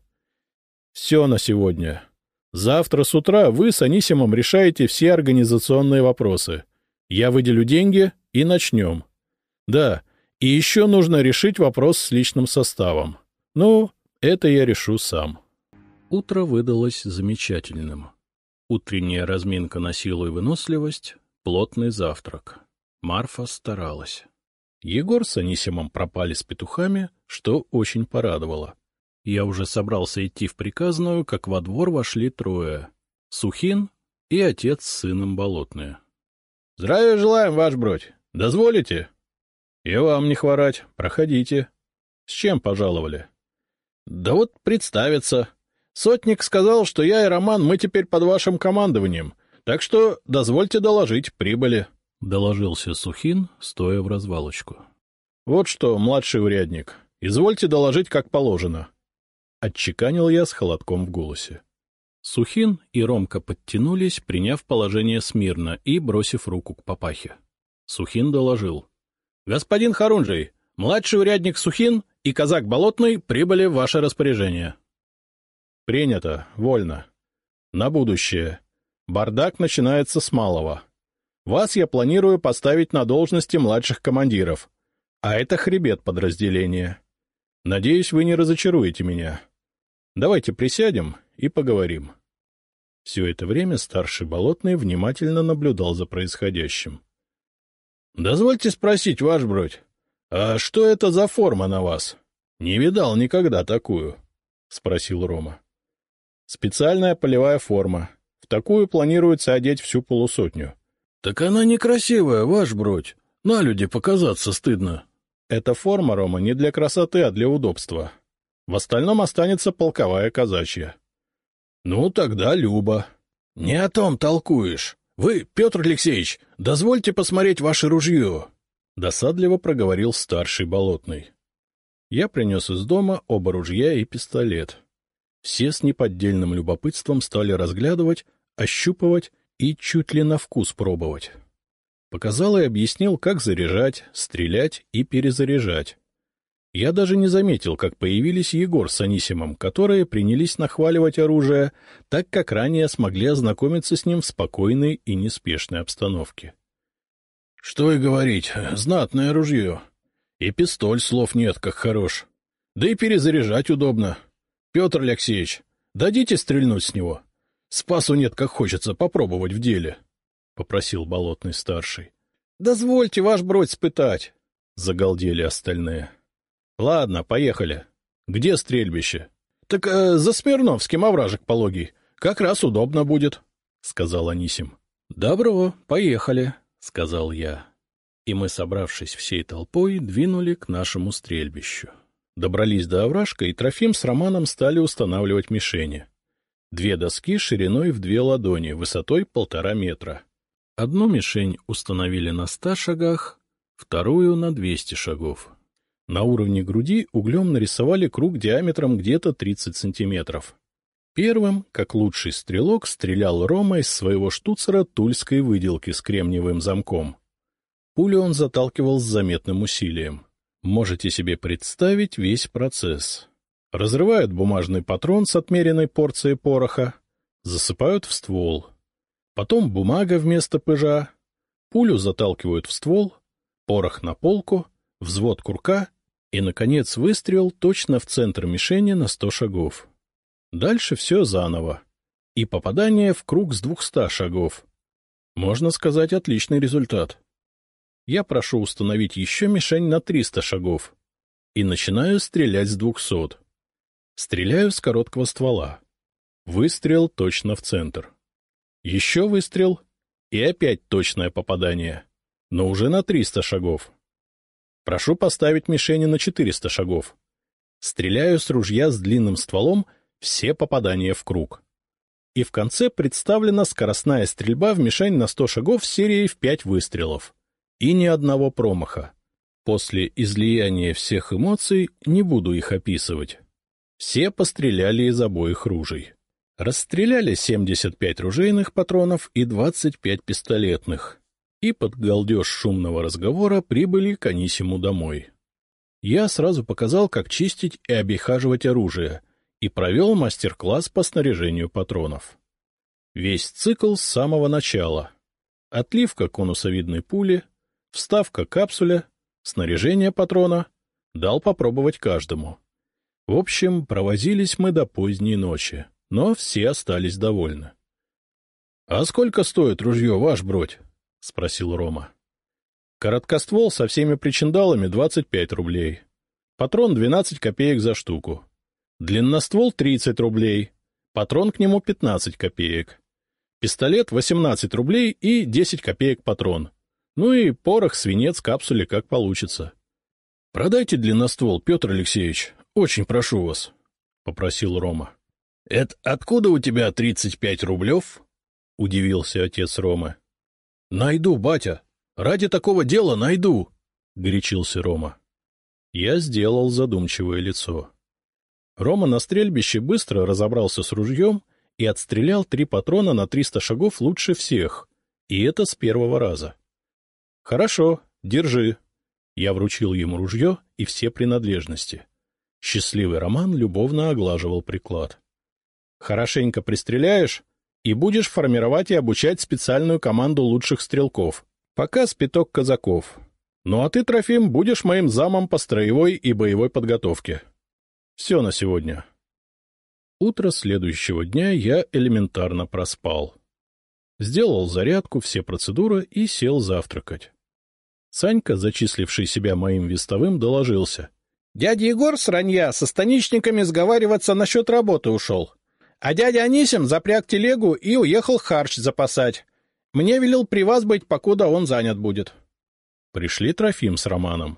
Все на сегодня. Завтра с утра вы с Анисимом решаете все организационные вопросы. Я выделю деньги и начнем. Да, и еще нужно решить вопрос с личным составом. Ну, это я решу сам. Утро выдалось замечательным. Утренняя разминка на силу и выносливость, плотный завтрак. Марфа старалась. Егор с Анисимом пропали с петухами, что очень порадовало. Я уже собрался идти в приказную, как во двор вошли 3: Сухин и отец с сыном Болотные. — Здравия желаем, ваш бродь. Дозволите? — И вам не хворать. Проходите. — С чем пожаловали? — Да вот представиться. Сотник сказал, что я и Роман, мы теперь под вашим командованием, так что дозвольте доложить, прибыли. — доложился Сухин, стоя в развалочку. — Вот что, младший урядник, извольте доложить, как положено. — отчеканил я с холодком в голосе. Сухин и Ромка подтянулись, приняв положение смирно и бросив руку к папахе. Сухин доложил. — Господин Харунжий, младший урядник Сухин и казак Болотный прибыли в ваше распоряжение. — Принято, вольно. На будущее. Бардак начинается с малого. Вас я планирую поставить на должности младших командиров, а это хребет подразделения. Надеюсь, вы не разочаруете меня. Давайте присядем и поговорим. Все это время старший Болотный внимательно наблюдал за происходящим. — Дозвольте спросить, ваш бродь, а что это за форма на вас? Не видал никогда такую, — спросил Рома. — Специальная полевая форма. В такую планируется одеть всю полусотню. — Так она некрасивая, ваш бродь. На люди показаться стыдно. Эта форма, Рома, не для красоты, а для удобства. В остальном останется полковая казачья. — Ну, тогда Люба. — Не о том толкуешь. Вы, Петр Алексеевич, дозвольте посмотреть ваше ружье. — досадливо проговорил старший Болотный. Я принес из дома оба ружья и пистолет. Все с неподдельным любопытством стали разглядывать, ощупывать и чуть ли на вкус пробовать. Показал и объяснил, как заряжать, стрелять и перезаряжать. Я даже не заметил, как появились Егор с Анисимом, которые принялись нахваливать оружие, так как ранее смогли ознакомиться с ним в спокойной и неспешной обстановке. — Что и говорить, знатное ружье. И пистоль, слов нет, как хорош. Да и перезаряжать удобно. Петр Алексеевич, дадите стрельнуть с него? Спасу нет, как хочется попробовать в деле, — попросил Болотный-старший. — Дозвольте, ваш бродь, спытать, — загалдели остальные. — Ладно, поехали. Где стрельбище? — Так за Смирновским овражек пологий. Как раз удобно будет, — сказал Анисим. — Добро, поехали, — сказал я. И мы, собравшись всей толпой, двинули к нашему стрельбищу. Добрались до овражка, и Трофим с Романом стали устанавливать мишени. 2 доски шириной в 2 ладони, высотой 1,5 метра. Одну мишень установили на 100 шагах, вторую — на 200 шагов. На уровне груди углем нарисовали круг диаметром где-то 30 сантиметров. Первым, как лучший стрелок, стрелял Рома из своего штуцера тульской выделки с кремниевым замком. Пулю он заталкивал с заметным усилием. Можете себе представить весь процесс. Разрывают бумажный патрон с отмеренной порцией пороха, засыпают в ствол. Потом бумага вместо пыжа, пулю заталкивают в ствол, порох на полку, взвод курка и, наконец, выстрел точно в центр мишени на 100 шагов. Дальше все заново. И попадание в круг с 200 шагов. Можно сказать, отличный результат. Я прошу установить еще мишень на 300 шагов. И начинаю стрелять с 200. Стреляю с короткого ствола. Выстрел точно в центр. Еще выстрел, И опять точное попадание, но уже на 300 шагов. Прошу поставить мишени на 400 шагов. Стреляю с ружья с длинным стволом, все попадания в круг. И в конце представлена скоростная стрельба в мишень на 100 шагов серией в 5 выстрелов. И ни одного промаха. После излияния всех эмоций не буду их описывать. Все постреляли из обоих ружей. Расстреляли 75 ружейных патронов и 25 пистолетных. И под галдеж шумного разговора прибыли к Анисиму домой. Я сразу показал, как чистить и обихаживать оружие, и провел мастер-класс по снаряжению патронов. Весь цикл с самого начала. Отливка конусовидной пули, вставка капсуля, снаряжение патрона. Дал попробовать каждому. В общем, провозились мы до поздней ночи, но все остались довольны. — А сколько стоит ружье, ваш бродь? — спросил Рома. — Короткоствол со всеми причиндалами 25 рублей. Патрон 12 копеек за штуку. Длинноствол 30 рублей. Патрон к нему 15 копеек. Пистолет 18 рублей и 10 копеек патрон. Ну и порох, свинец, капсули, как получится. — Продайте длинноствол, Петр Алексеевич, очень прошу вас, — попросил Рома. — Это откуда у тебя 35 рублев? — удивился отец Ромы. — Найду, батя. Ради такого дела найду, — горячился Рома. Я сделал задумчивое лицо. Рома на стрельбище быстро разобрался с ружьем и отстрелял 3 патрона на 300 шагов лучше всех, и это с первого раза. — Хорошо, держи. Я вручил ему ружье и все принадлежности. Счастливый Роман любовно оглаживал приклад. — Хорошенько пристреляешь, и будешь формировать и обучать специальную команду лучших стрелков. Пока спиток казаков. Ну а ты, Трофим, будешь моим замом по строевой и боевой подготовке. Все на сегодня. Утро следующего дня я элементарно проспал. Сделал зарядку, все процедуры и сел завтракать. Санька, зачисливший себя моим вестовым, доложился. — Дядя Егор с ранья со станичниками сговариваться насчет работы ушел. А дядя Анисим запряг телегу и уехал харч запасать. Мне велел при вас быть, покуда он занят будет. Пришли Трофим с Романом.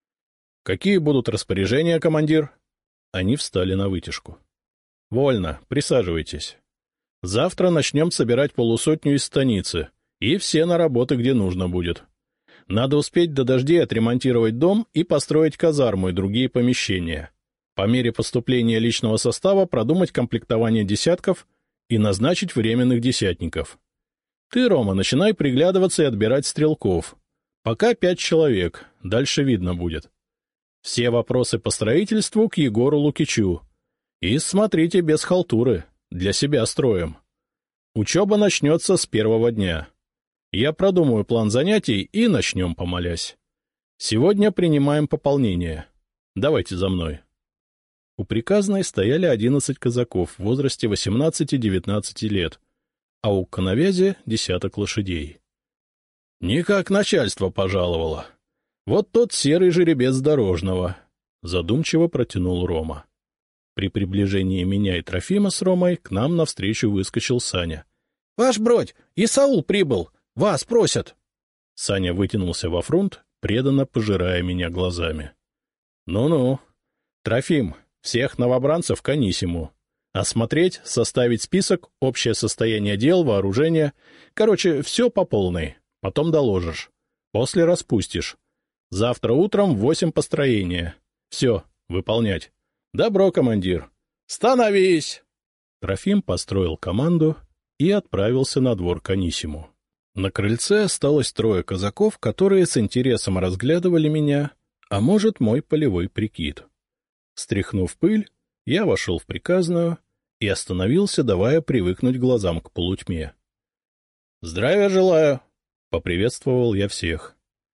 — Какие будут распоряжения, командир? Они встали на вытяжку. — Вольно, присаживайтесь. Завтра начнем собирать 50 из станицы, и все на работы, где нужно будет. Надо успеть до дождей отремонтировать дом и построить казарму и другие помещения. По мере поступления личного состава продумать комплектование десятков и назначить временных десятников. Ты, Рома, начинай приглядываться и отбирать стрелков. Пока 5 человек, дальше видно будет. Все вопросы по строительству к Егору Лукичу. И смотрите без халтуры, для себя строим. Учеба начнется с первого дня. Я продумаю план занятий и начнем, помолясь. Сегодня принимаем пополнение. Давайте за мной. У приказной стояли 11 казаков в возрасте 18-19 лет, а у коновязи десяток лошадей. — Никак начальство пожаловало. Вот тот серый жеребец дорожного, — задумчиво протянул Рома. При приближении меня и Трофима с Ромой к нам навстречу выскочил Саня. — Ваш бродь, Исаул прибыл, вас просят. Саня вытянулся во фронт, преданно пожирая меня глазами. — Ну-ну. Трофим, всех новобранцев к Анисиму. Осмотреть, составить список, общее состояние дел, вооружения. Короче, все по полной. Потом доложишь. После распустишь. Завтра утром в 8 построения. Все, выполнять. Добро, командир. Становись! Трофим построил команду и отправился на двор к Анисиму. На крыльце осталось 3 казаков, которые с интересом разглядывали меня, а может, мой полевой прикид. Стряхнув пыль, я вошел в приказную и остановился, давая привыкнуть глазам к полутьме. — Здравия желаю! — поприветствовал я всех.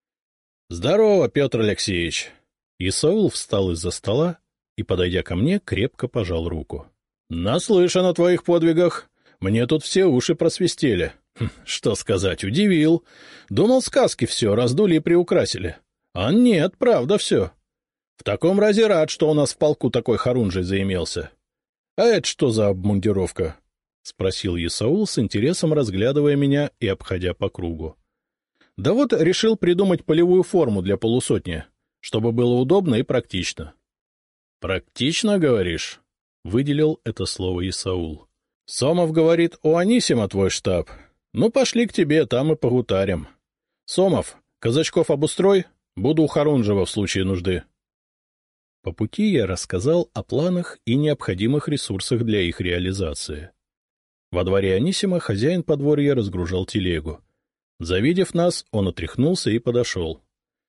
— Здорово, Петр Алексеевич! Исаул встал из-за стола и, подойдя ко мне, крепко пожал руку. — Наслышан о твоих подвигах. Мне тут все уши просвистели. Что сказать, удивил. Думал, сказки все раздули и приукрасили. А нет, правда все. В таком разе рад, что у нас в полку такой хорунжий заимелся. А это что за обмундировка? спросил Исаул с интересом, разглядывая меня и обходя по кругу. — Да вот решил придумать полевую форму для полусотни, чтобы было удобно и практично. — Практично, говоришь? — выделил это слово Исаул. — Сомов говорит, у Анисима твой штаб. Ну, пошли к тебе, там и погутарим. Сомов, казачков обустрой, буду у Харунжева в случае нужды. По пути я рассказал о планах и необходимых ресурсах для их реализации. Во дворе Анисима хозяин подворья разгружал телегу. Завидев нас, он отряхнулся и подошел.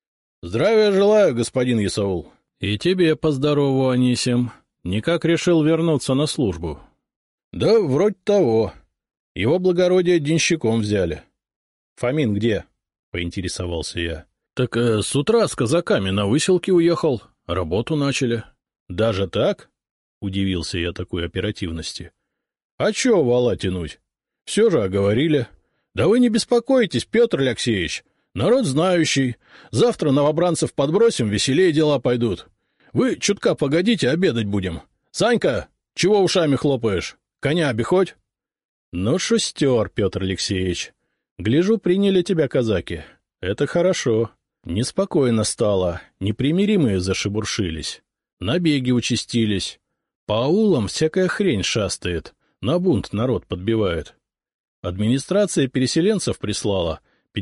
— Здравия желаю, господин Исаул. — И тебе поздорову, Анисим. Никак решил вернуться на службу? — Да, вроде того. Его благородие денщиком взяли. — Фомин где? — поинтересовался я. — Так с утра с казаками на выселке уехал. Работу начали. — Даже так? — удивился я такой оперативности. — А чё вала тянуть? Все же оговорили. Да вы не беспокойтесь, Петр Алексеевич. Народ знающий. Завтра новобранцев подбросим, веселее дела пойдут. Вы чутка погодите, обедать будем. Санька, чего ушами хлопаешь? Коня обиходь. — Ну, шустер, Петр Алексеевич. Гляжу, приняли тебя казаки. Это хорошо. Неспокойно стало, непримиримые зашебуршились. Набеги участились. По аулам всякая хрень шастает, на бунт народ подбивает. Администрация переселенцев прислала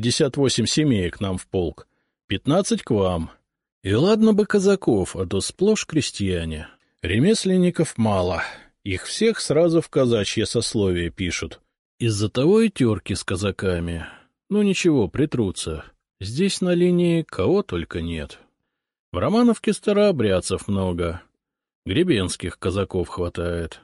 58 семей к нам в полк, 15 к вам. И ладно бы казаков, а то сплошь крестьяне. Ремесленников мало, их всех сразу в казачье сословие пишут. Из-за того и терки с казаками. Ну ничего, притрутся. Здесь на линии кого только нет. В Романовке старообрядцев много. Гребенских казаков хватает.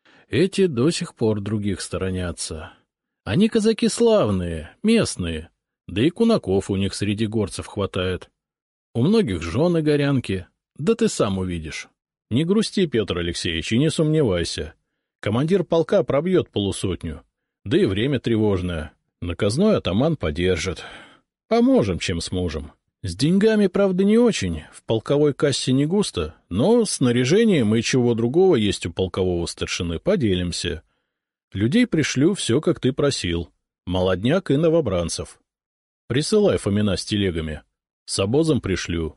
Эти до сих пор других сторонятся. Они казаки славные, местные, да и кунаков у них среди горцев хватает. У многих жены горянки, да ты сам увидишь. Не грусти, Петр Алексеевич, и не сомневайся. Командир полка пробьет полусотню, да и время тревожное. Наказной атаман поддержит. Поможем, чем сможем. С деньгами, правда, не очень, в полковой кассе не густо, но снаряжением и чего другого есть у полкового старшины поделимся. Людей пришлю все, как ты просил. Молодняк и новобранцев. Присылай Фомина с телегами. С обозом пришлю.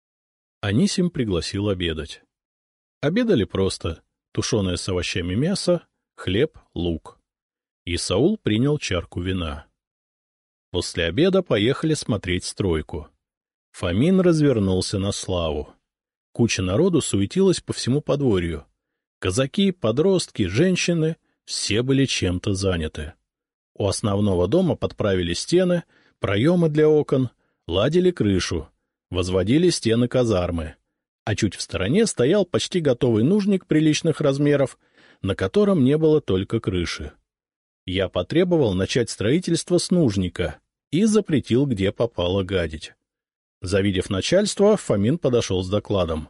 Анисим пригласил обедать. Обедали просто. Тушеное с овощами мясо, хлеб, лук. Исаул принял чарку вина. После обеда поехали смотреть стройку. Фомин развернулся на славу. Куча народу суетилась по всему подворью. Казаки, подростки, женщины — все были чем-то заняты. У основного дома подправили стены, проемы для окон, ладили крышу, возводили стены казармы. А чуть в стороне стоял почти готовый нужник приличных размеров, на котором не было только крыши. Я потребовал начать строительство с нужника и запретил, где попало, гадить. Завидев начальство, Фомин подошел с докладом.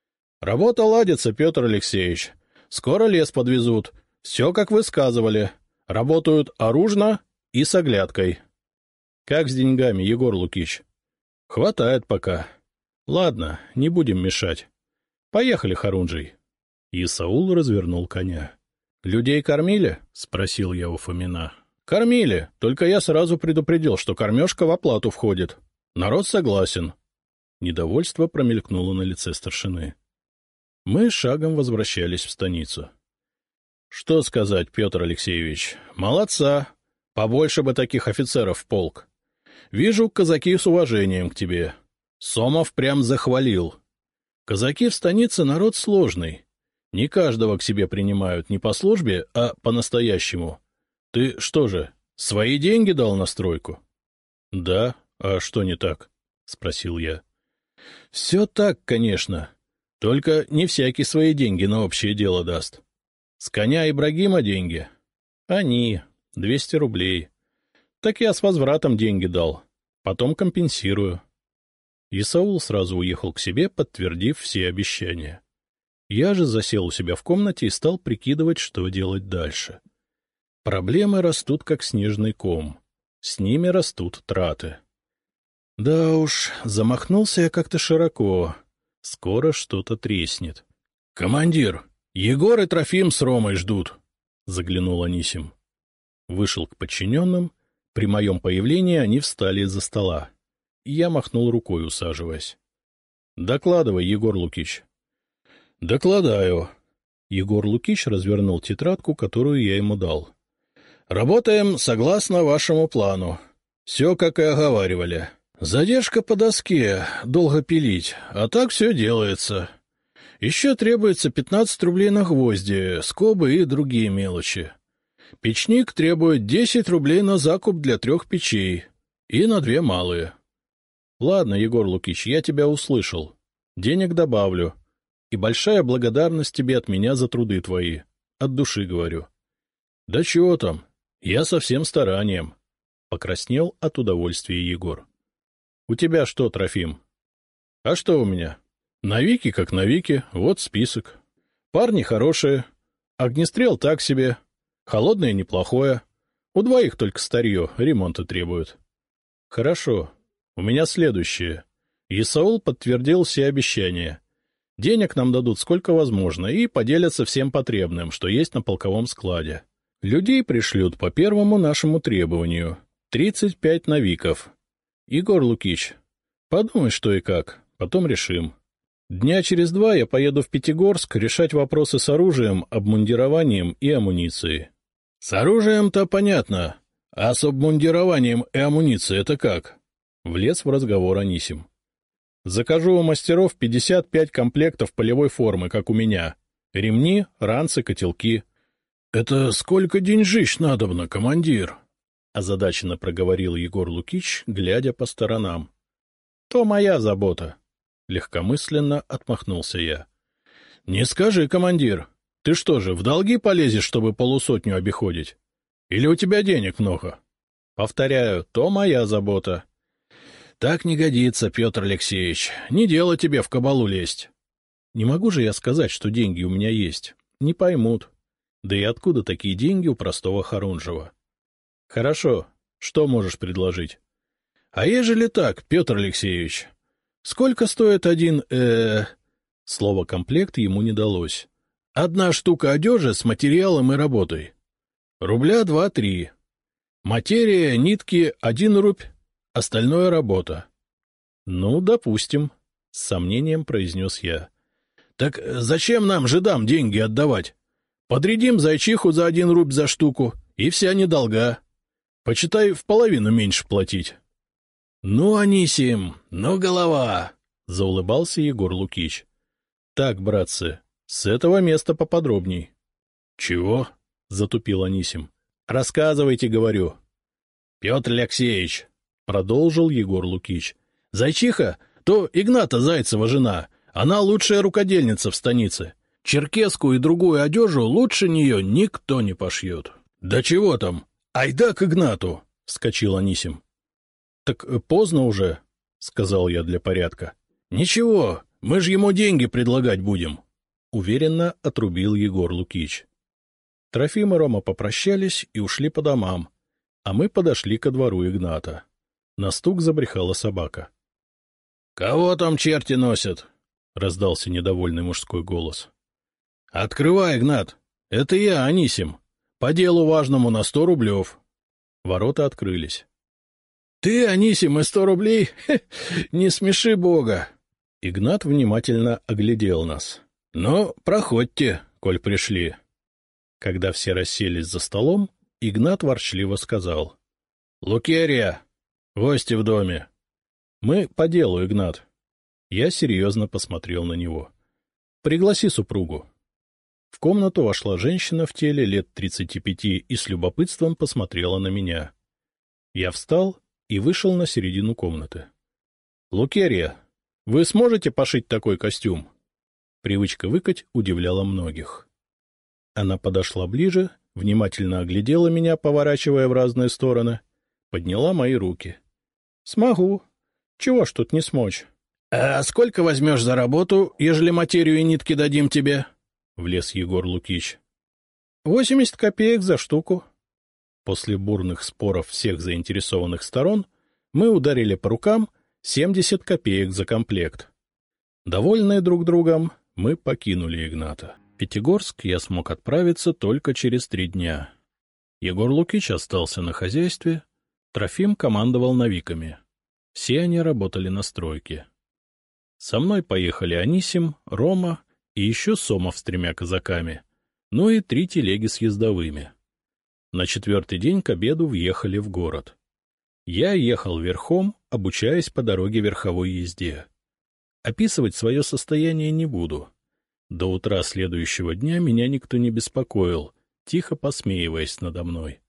— Работа ладится, Петр Алексеевич. Скоро лес подвезут. Все, как вы сказывали. Работают оружно и с оглядкой. — Как с деньгами, Егор Лукич? — Хватает пока. — Ладно, не будем мешать. Поехали, Харунжий. Исаул развернул коня. — Людей кормили? — спросил я у Фомина. — Кормили, только я сразу предупредил, что кормежка в оплату входит. Народ согласен. Недовольство промелькнуло на лице старшины. Мы шагом возвращались в станицу. — Что сказать, Петр Алексеевич, молодца. Побольше бы таких офицеров в полк. Вижу, казаки с уважением к тебе. Сомов прям захвалил. Казаки в станице народ сложный. Не каждого к себе принимают не по службе, а по-настоящему. Ты что же, свои деньги дал на стройку? — Да, а что не так? — спросил я. — Все так, конечно. Только не всякий свои деньги на общее дело даст. С коня Ибрагима деньги? Они, 200 рублей. Так я с возвратом деньги дал. Потом компенсирую. Исаул сразу уехал к себе, подтвердив все обещания. Я же засел у себя в комнате и стал прикидывать, что делать дальше. Проблемы растут, как снежный ком. С ними растут траты. Да уж, замахнулся я как-то широко. Скоро что-то треснет. — Командир, Егор и Трофим с Ромой ждут. — заглянул Анисим. Вышел к подчиненным. При моем появлении они встали из-за стола. Я махнул рукой, усаживаясь. — Докладывай, Егор Лукич. — Докладаю. Егор Лукич развернул тетрадку, которую я ему дал. — Работаем согласно вашему плану. Все, как и оговаривали. Задержка по доске, долго пилить, а так все делается. Еще требуется 15 рублей на гвозди, скобы и другие мелочи. Печник требует 10 рублей на закуп для 3 печей и на 2 малые. — Ладно, Егор Лукич, я тебя услышал. Денег добавлю. И большая благодарность тебе от меня за труды твои. От души говорю. — Да чего там? Я со всем старанием. Покраснел от удовольствия Егор. — У тебя что, Трофим? — А что у меня? Навики как навики, вот список. Парни хорошие. Огнестрел так себе. Холодное неплохое. У 2 только старье, ремонта требуют. — Хорошо. У меня следующее. Исаул подтвердил все обещания. Денег нам дадут сколько возможно и поделятся всем потребным, что есть на полковом складе. Людей пришлют по первому нашему требованию. 35 навиков. Егор Лукич, подумай, что и как, потом решим. Дня через 2 я поеду в Пятигорск решать вопросы с оружием, обмундированием и амуницией. — С оружием-то понятно. А с обмундированием и амуницией это как? Влез в разговор Анисим. — Закажу у мастеров 55 комплектов полевой формы, как у меня. Ремни, ранцы, котелки. — Это сколько деньжищ надобно, командир? — озадаченно проговорил Егор Лукич, глядя по сторонам. — То моя забота. Легкомысленно отмахнулся я. — Не скажи, командир. Ты что же, в долги полезешь, чтобы 50 обиходить? Или у тебя денег много? — Повторяю, то моя забота. — Так не годится, Петр Алексеевич. Не дело тебе в кабалу лезть. Не могу же я сказать, что деньги у меня есть. Не поймут. Да и откуда такие деньги у простого Харунжева? — Хорошо. Что можешь предложить? — А ежели так, Петр Алексеевич? Сколько стоит один, Слово «комплект» ему не далось. — Одна штука одежи с материалом и работой. Рубля 2-3. Материя, нитки — 1 рубь, остальное — работа. — Ну, допустим, — с сомнением произнес я. — Так зачем нам, жидам, деньги отдавать? Подрядим зайчиху за 1 рубль за штуку, и вся недолга. Почитай, в половину меньше платить. — Ну, Анисим, ну, голова! — заулыбался Егор Лукич. — Так, братцы, с этого места поподробней. — Чего? — затупил Анисим. — Рассказывайте, говорю. — Петр Алексеевич, — продолжил Егор Лукич, — зайчиха — то Игната Зайцева жена. Она лучшая рукодельница в станице. Черкесскую и другую одежу лучше нее никто не пошьет. — Да чего там? Айда к Игнату! — вскочил Анисим. — Так поздно уже, — сказал я для порядка. — Ничего, мы же ему деньги предлагать будем, — уверенно отрубил Егор Лукич. Трофим и Рома попрощались и ушли по домам, а мы подошли ко двору Игната. На стук забрехала собака. — Кого там черти носят? — раздался недовольный мужской голос. — Открывай, Игнат. Это я, Анисим. По делу важному на 100 рублев. Ворота открылись. — Ты, Анисим, и 100 рублей? Не смеши бога! Игнат внимательно оглядел нас. — Ну, проходьте, коль пришли. Когда все расселись за столом, Игнат ворчливо сказал. — Лукерья, гости в доме. — Мы по делу, Игнат. Я серьезно посмотрел на него. — Пригласи супругу. В комнату вошла женщина в теле лет 35 и с любопытством посмотрела на меня. Я встал и вышел на середину комнаты. — Лукерья, вы сможете пошить такой костюм? Привычка выкать удивляла многих. Она подошла ближе, внимательно оглядела меня, поворачивая в разные стороны, подняла мои руки. — Смогу. Чего ж тут не смочь? — А сколько возьмешь за работу, ежели материю и нитки дадим тебе? — влез Егор Лукич. — 80 копеек за штуку. После бурных споров всех заинтересованных сторон мы ударили по рукам 70 копеек за комплект. Довольные друг другом, мы покинули Игната. Пятигорск я смог отправиться только через 3 дня. Егор Лукич остался на хозяйстве, Трофим командовал навиками. Все они работали на стройке. Со мной поехали Анисим, Рома и еще Сомов с 3 казаками, ну и 3 телеги с ездовыми. На 4-й день к обеду въехали в город. Я ехал верхом, обучаясь по дороге верховой езде. Описывать свое состояние не буду. До утра следующего дня меня никто не беспокоил, тихо посмеиваясь надо мной.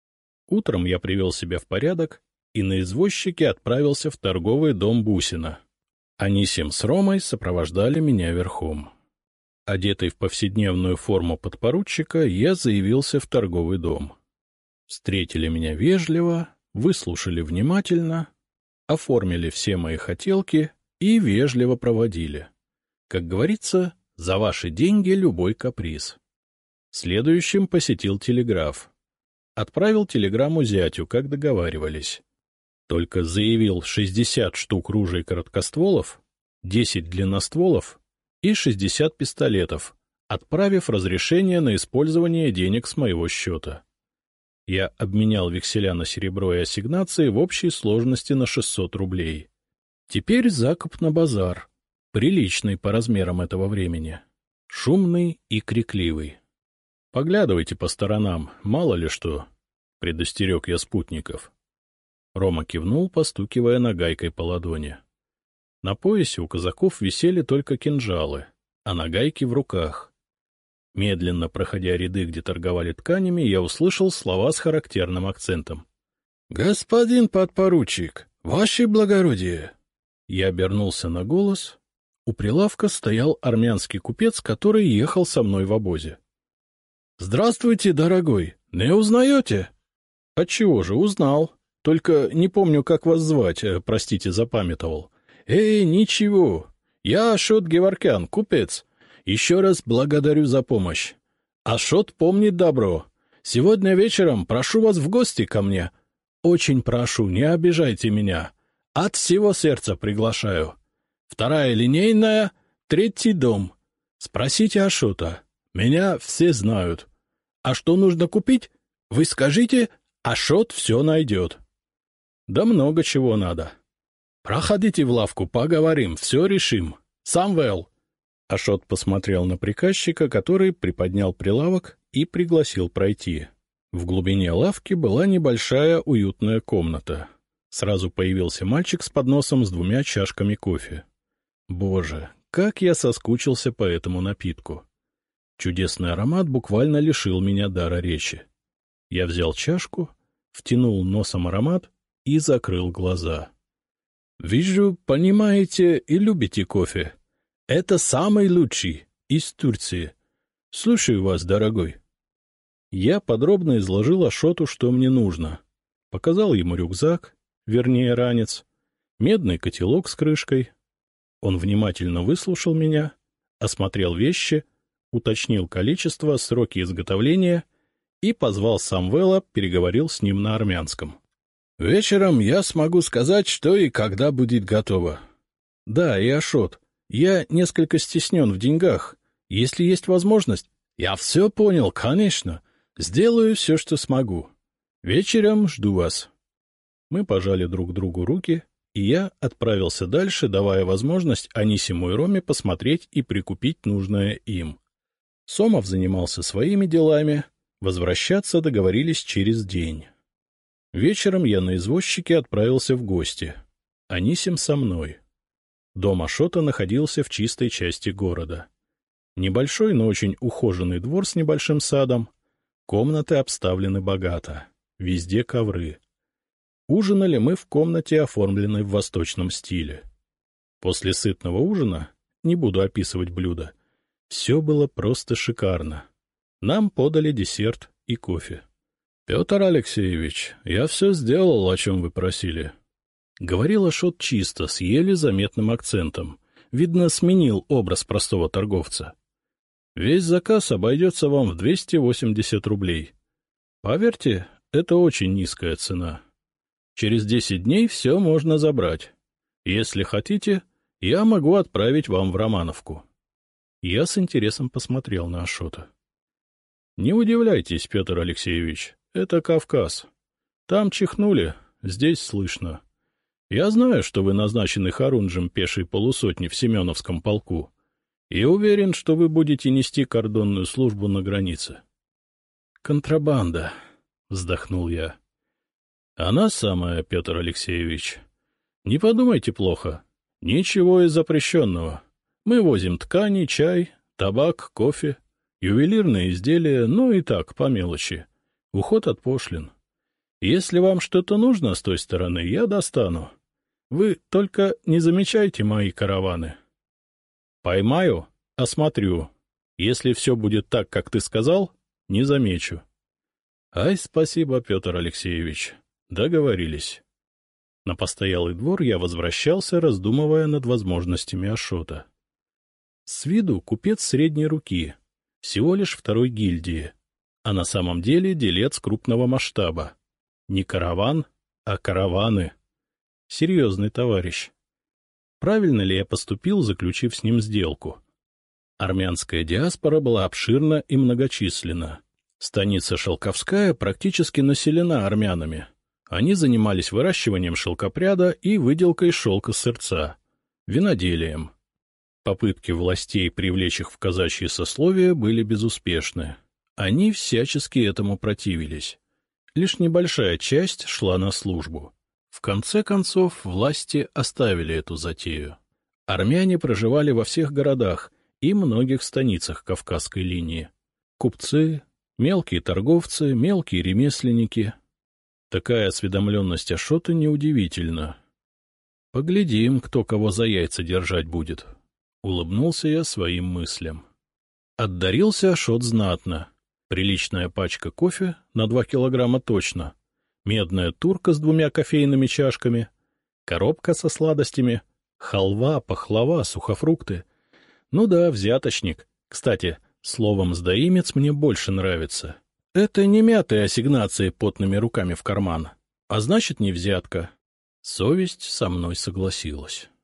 Утром я привел себя в порядок и на извозчике отправился в торговый дом Бусина. Анисим с Ромой сопровождали меня верхом. Одетый в повседневную форму подпоручика, я заявился в торговый дом. Встретили меня вежливо, выслушали внимательно, оформили все мои хотелки и вежливо проводили. Как говорится, за ваши деньги любой каприз. Следующим посетил телеграф. Отправил телеграмму зятю, как договаривались. Только заявил 60 штук ружей короткостволов, 10 длинностволов и 60 пистолетов, отправив разрешение на использование денег с моего счета. Я обменял векселя на серебро и ассигнации в общей сложности на 600 рублей. Теперь закуп на базар, приличный по размерам этого времени, шумный и крикливый. Поглядывайте по сторонам, мало ли что, — предостерег я спутников. Рома кивнул, постукивая нагайкой по ладони. На поясе у казаков висели только кинжалы, а нагайки в руках. Медленно проходя ряды, где торговали тканями, я услышал слова с характерным акцентом. — Господин подпоручик, ваше благородие! Я обернулся на голос. У прилавка стоял армянский купец, который ехал со мной в обозе. — Здравствуйте, дорогой, не узнаете? — Отчего же, узнал. Только не помню, как вас звать, простите, запамятовал. — ничего. Я Ашот Геворкян, купец. Еще раз благодарю за помощь. Ашот помнит добро. Сегодня вечером прошу вас в гости ко мне. Очень прошу, не обижайте меня. От всего сердца приглашаю. 2-я линейная, 3-й дом. Спросите Ашота. Меня все знают. А что нужно купить? Вы скажите, Ашот все найдет. Да много чего надо. Проходите в лавку, поговорим, все решим. Самвел. Ашот посмотрел на приказчика, который приподнял прилавок и пригласил пройти. В глубине лавки была небольшая уютная комната. Сразу появился мальчик с подносом с 2 чашками кофе. Боже, как я соскучился по этому напитку! Чудесный аромат буквально лишил меня дара речи. Я взял чашку, втянул носом аромат и закрыл глаза. — Вижу, понимаете и любите кофе. Это самый лучший из Турции. Слушаю вас, дорогой. Я подробно изложил Ашоту, что мне нужно. Показал ему рюкзак, вернее ранец, медный котелок с крышкой. Он внимательно выслушал меня, осмотрел вещи, уточнил количество, сроки изготовления и позвал Самвела, переговорил с ним на армянском. — Вечером я смогу сказать, что и когда будет готово. — Да, и Ашот, я несколько стеснен в деньгах. Если есть возможность... — Я все понял, конечно. Сделаю все, что смогу. Вечером жду вас. Мы пожали друг другу руки, и я отправился дальше, давая возможность Анисиму и Роме посмотреть и прикупить нужное им. Сомов занимался своими делами, возвращаться договорились через день. Вечером я на извозчике отправился в гости. Анисим со мной. Дом Ашота находился в чистой части города. Небольшой, но очень ухоженный двор с небольшим садом. Комнаты обставлены богато. Везде ковры. Ужинали мы в комнате, оформленной в восточном стиле. После сытного ужина, не буду описывать блюда, все было просто шикарно. Нам подали десерт и кофе. — Петр Алексеевич, я все сделал, о чем вы просили. Говорил Ашот чисто, с еле заметным акцентом. Видно, сменил образ простого торговца. Весь заказ обойдется вам в 280 рублей. Поверьте, это очень низкая цена. Через 10 дней все можно забрать. Если хотите, я могу отправить вам в Романовку. Я с интересом посмотрел на Ашота. — Не удивляйтесь, Петр Алексеевич, это Кавказ. Там чихнули, здесь слышно. Я знаю, что вы назначены хорунжем пешей полусотни в Семеновском полку, и уверен, что вы будете нести кордонную службу на границе. — Контрабанда, — вздохнул я. — Она самая, Петр Алексеевич. Не подумайте плохо. Ничего из запрещенного. Мы возим ткани, чай, табак, кофе, ювелирные изделия, ну и так, по мелочи. Уход от пошлин. Если вам что-то нужно с той стороны, я достану. Вы только не замечайте мои караваны. Поймаю, осмотрю. Если все будет так, как ты сказал, не замечу. Ай, спасибо, Петр Алексеевич. Договорились. На постоялый двор я возвращался, раздумывая над возможностями Ашота. С виду купец средней руки, всего лишь второй гильдии, а на самом деле делец крупного масштаба. Не караван, а караваны. Серьезный товарищ. Правильно ли я поступил, заключив с ним сделку? Армянская диаспора была обширна и многочисленна. Станица Шелковская практически населена армянами. Они занимались выращиванием шелкопряда и выделкой шелка-сырца, виноделием. Попытки властей привлечь их в казачье сословие были безуспешны. Они всячески этому противились. Лишь небольшая часть шла на службу. В конце концов, власти оставили эту затею. Армяне проживали во всех городах и многих станицах Кавказской линии. Купцы, мелкие торговцы, мелкие ремесленники. Такая осведомленность Ашота неудивительна. Поглядим, кто кого за яйца держать будет. Улыбнулся я своим мыслям. Отдарился Ашот знатно. Приличная пачка кофе на 2 килограмма точно. Медная турка с 2 кофейными чашками. Коробка со сладостями. Халва, пахлава, сухофрукты. Ну да, взяточник. Кстати, словом «сдаимец» мне больше нравится. Это не мятые ассигнации потными руками в карман, а значит, не взятка. Совесть со мной согласилась.